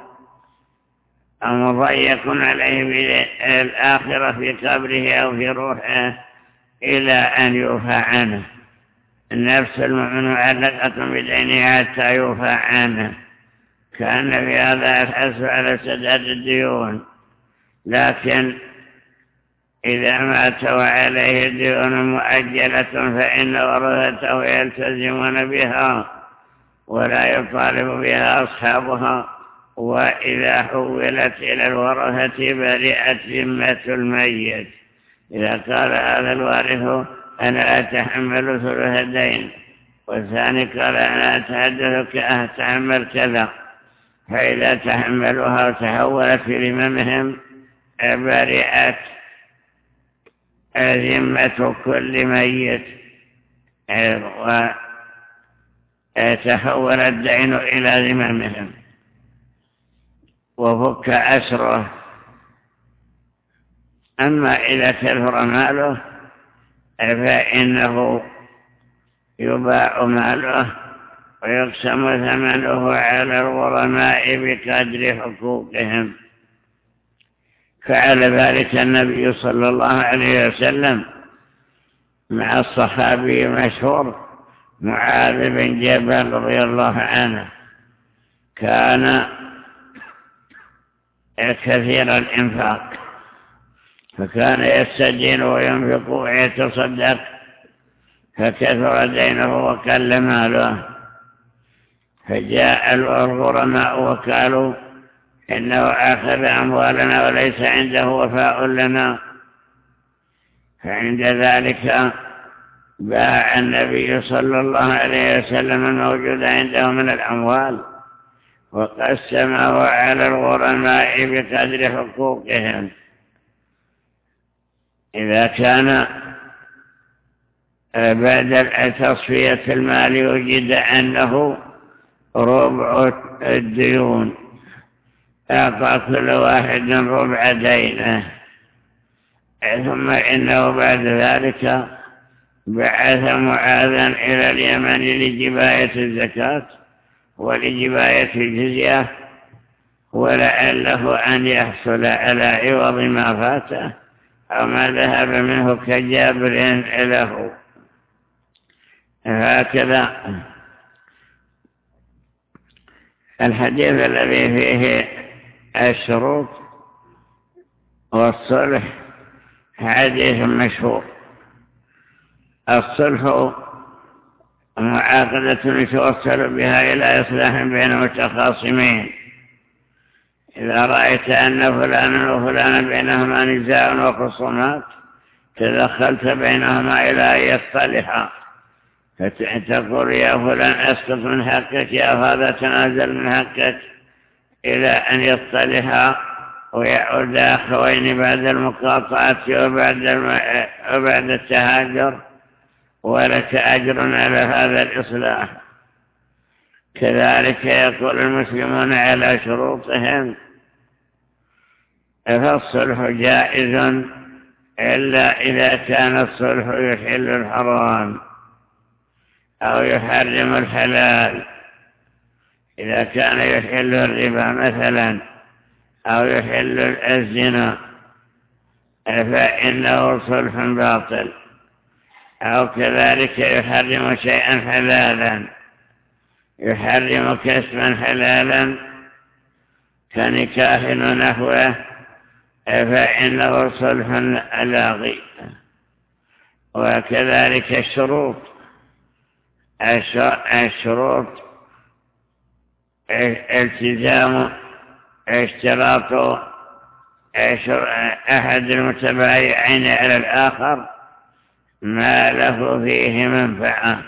مضيق عليه بالآخرة في قبره أو في روحه إلى أن يوفى عنه. النفس المؤمن معلقة بدينها حتى يوفى عنه، كان في هذا الحث على سداد الديون، لكن إذا مات وعليه ديون مؤجلة فإن ورثته يلتزمون بها ولا يطالب بها أصحابها، وإذا حولت إلى الورثة برئت ذمة الميت. إذا قال هذا الوارث أنا أتحمل ثلث الدين، والثاني قال أنا أتحدثك أتحمل كذا، فإذا تحملها وتحولت في ذممهم برئت ذمة كل ميت، وتحول الدين إلى ذممهم وفك أسره. أما إذا كثر ماله فإنه يباع ماله ويقسم ثمنه على الغرماء بقدر حقوقهم. فعل ذلك النبي صلى الله عليه وسلم مع الصحابي المشهور معاذ بن جبل رضي الله عنه. كان كثير الإنفاق، فكان يستدين وينفق ويتصدق، فكثر دينه وقل ماله، فجاء الغرماء وقالوا إنه أخذ أموالنا وليس عنده وفاء لنا. فعند ذلك باع النبي صلى الله عليه وسلم الموجود عنده من الأموال وقسمه على الغرماء بقدر حقوقهم. إذا كان بعد تصفية المال يجد أنه ربع الديون، أعطى كل واحد ربع دينه، ثم إنه بعد ذلك بعث معاذا إلى اليمن لجباية الزكاة ولجباية الجزية، ولعله أن يحصل على عوض ما فاته أو ما ذهب منه كجابر له. هكذا الحديث الذي فيه الشروط والصلح حديث مشهور. الصلح معاقدة يتوصل بها إلى إصلاح بين متخاصمين. إذا رأيت أن فلانا وفلانا بينهما نزاع وخصومات تدخلت بينهما إلى أن يصطلحا، فتقول يا فلان أسقط من حقك، يا هذا تنازل من حقك، إلى أن يصطلحا ويعود أخوين بعد المقاطعة وبعد, الم... وبعد التهاجر، ولك أجر على هذا الإصلاح. كذلك يقول المسلمون على شروطهم، فالصلح جائز إلا إذا كان الصلح يحل الحرام أو يحرم الحلال. إذا كان يحل الربا مثلا أو يحل الزنا فإنه صلح باطل، أو كذلك يحرم شيئا حلالا، يحرم كسبا حلالا كنكاح ونحوه، فإنه صلح لاغي. وكذلك الشروط الشروط التزام اشتراط أحد المتبايعين على الآخر ما له فيه منفعة،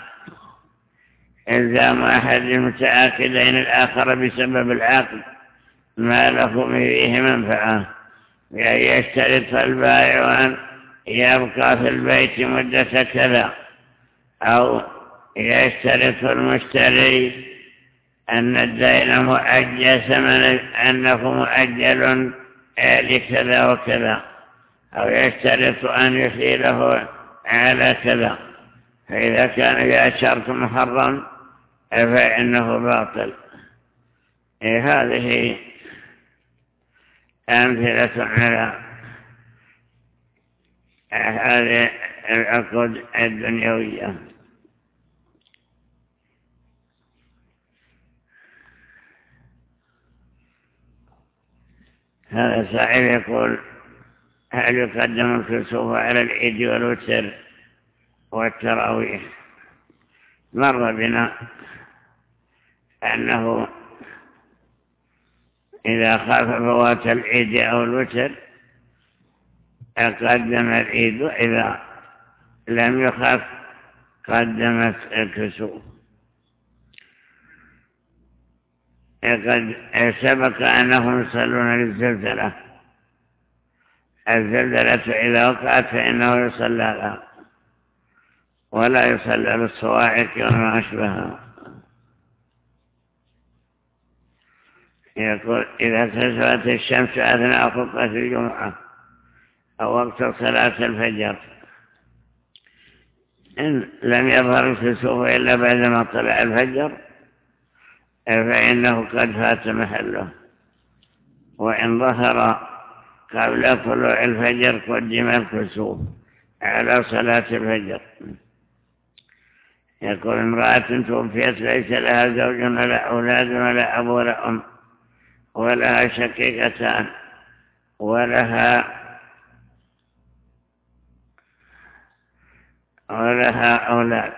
إلزام أحد المتآكدين الآخر بسبب العقد ما له فيه منفعة، يعني يشترط البائع أن يبقى في البيت مدة كذا، أو يشترط المشتري أن الدين مؤجل ثمن أنه مؤجل لكذا وكذا، أو يشترط أن يحيله على كذا. فإذا كان فيها شرط محرم فإنه باطل. هذه أمثلة على هذه العقود الدنيوية. هذا سائل يقول: هل يقدم الكسوف على العيد والوتر والتراويح؟ مر بنا أنه إذا خاف فوات العيد أو الوتر قدم العيد، وإذا لم يخف قدمت الكسوف. قد سبق أنهم يصلون للزلزلة، الزلزلة إذا وقعت فإنه يصلى لها ولا يصلى للصواعق وما أشبهها. يقول: إذا كسفت الشمس أثناء خطبة الجمعة أو وقت صلاة الفجر، إن لم يظهر الكسوف إلا بعدما طلع الفجر فإنه قد فات محله، وإن ظهر قبل طلوع الفجر قدم الكسوف على صلاة الفجر. يقول: امرأة توفيت ليس لها زوج ولا أولاد ولا أب ولا أم، ولها شقيقتان، ولها ولها أولاد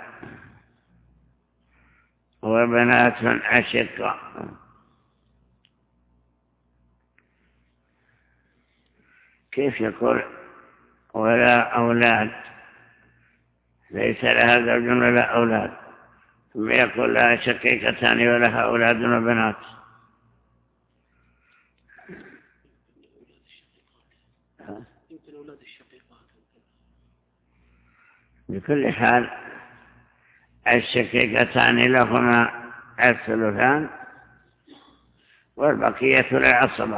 وبنات أشقاء، كيف يقول ولا أولاد؟ ليس لها زوج ولا أولاد، ثم يقول لها شقيقتان ولها أولاد وبنات. يمكن أولاد الشقيقات. بكل حال الشقيقتان لهما الثلثان، والبقية للعصبة،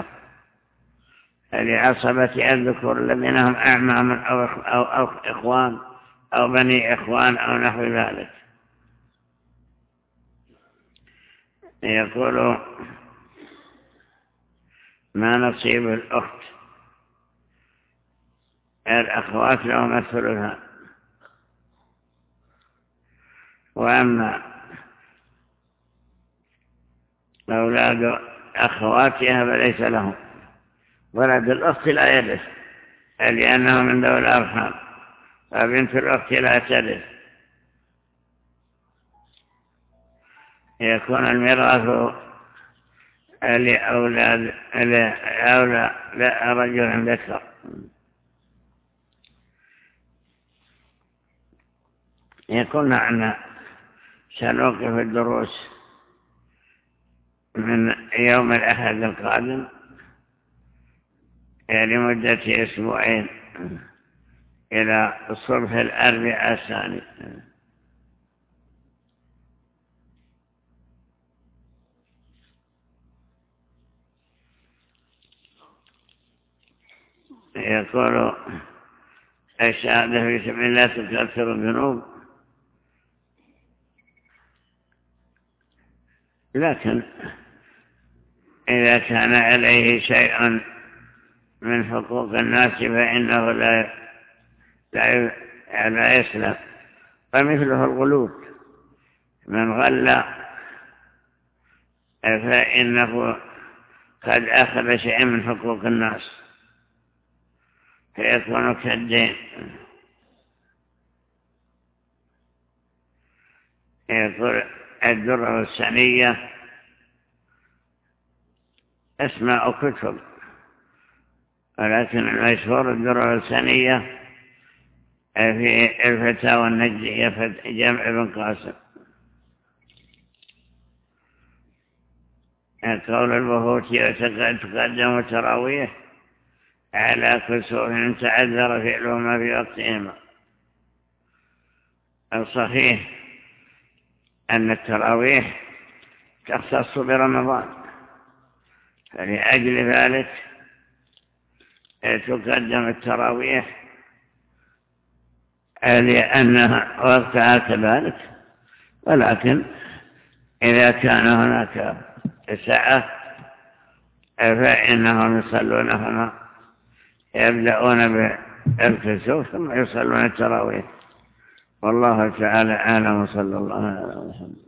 لعصبة الذكور الذين هم أعمام أو, أو, أو إخوان أو بني إخوان أو نحو ذلك. يقول: ما نصيب الأخت؟ الأخوات لهم الثلثان، وأما أولاد أخواتها فليس لهم. ولد الأخت لا يرث لأنه من ذوي الأرحام، فبنت الأخت لا ترث. يكون الميراث لأولاد لا رجل ذكر. يكون معنا سنوقف الدروس من يوم الأحد القادم لمدة أسبوعين إلى الصبح الأربعاء الثاني. يقول: الشهادة في سبيل الله تكفر الذنوب، لكن إذا كان عليه شيء من حقوق الناس فإنه لا لا لا يسلم. فمثله الغلول، من غل فإنه قد أخذ شيء من حقوق الناس فيكون كالدين. يقول: الدرة السنية أسماء كتب، ولكن المشهور الدرة السنية في الفتاوى النجدية جمع ابن قاسم. قول البهوتي: وتقدم التراويح على كسوف تعذر فعلهما في وقتهما. الصحيح أن التراويح تختص برمضان، فلأجل ذلك تقدم التراويح لأنها وقتها كذلك. ولكن إذا كان هناك ساعة فإنهم يصلونهما، يبدأون بالكسوف ثم يصلون التراويح. والله تعالى أعلم، صلى الله عليه وسلم.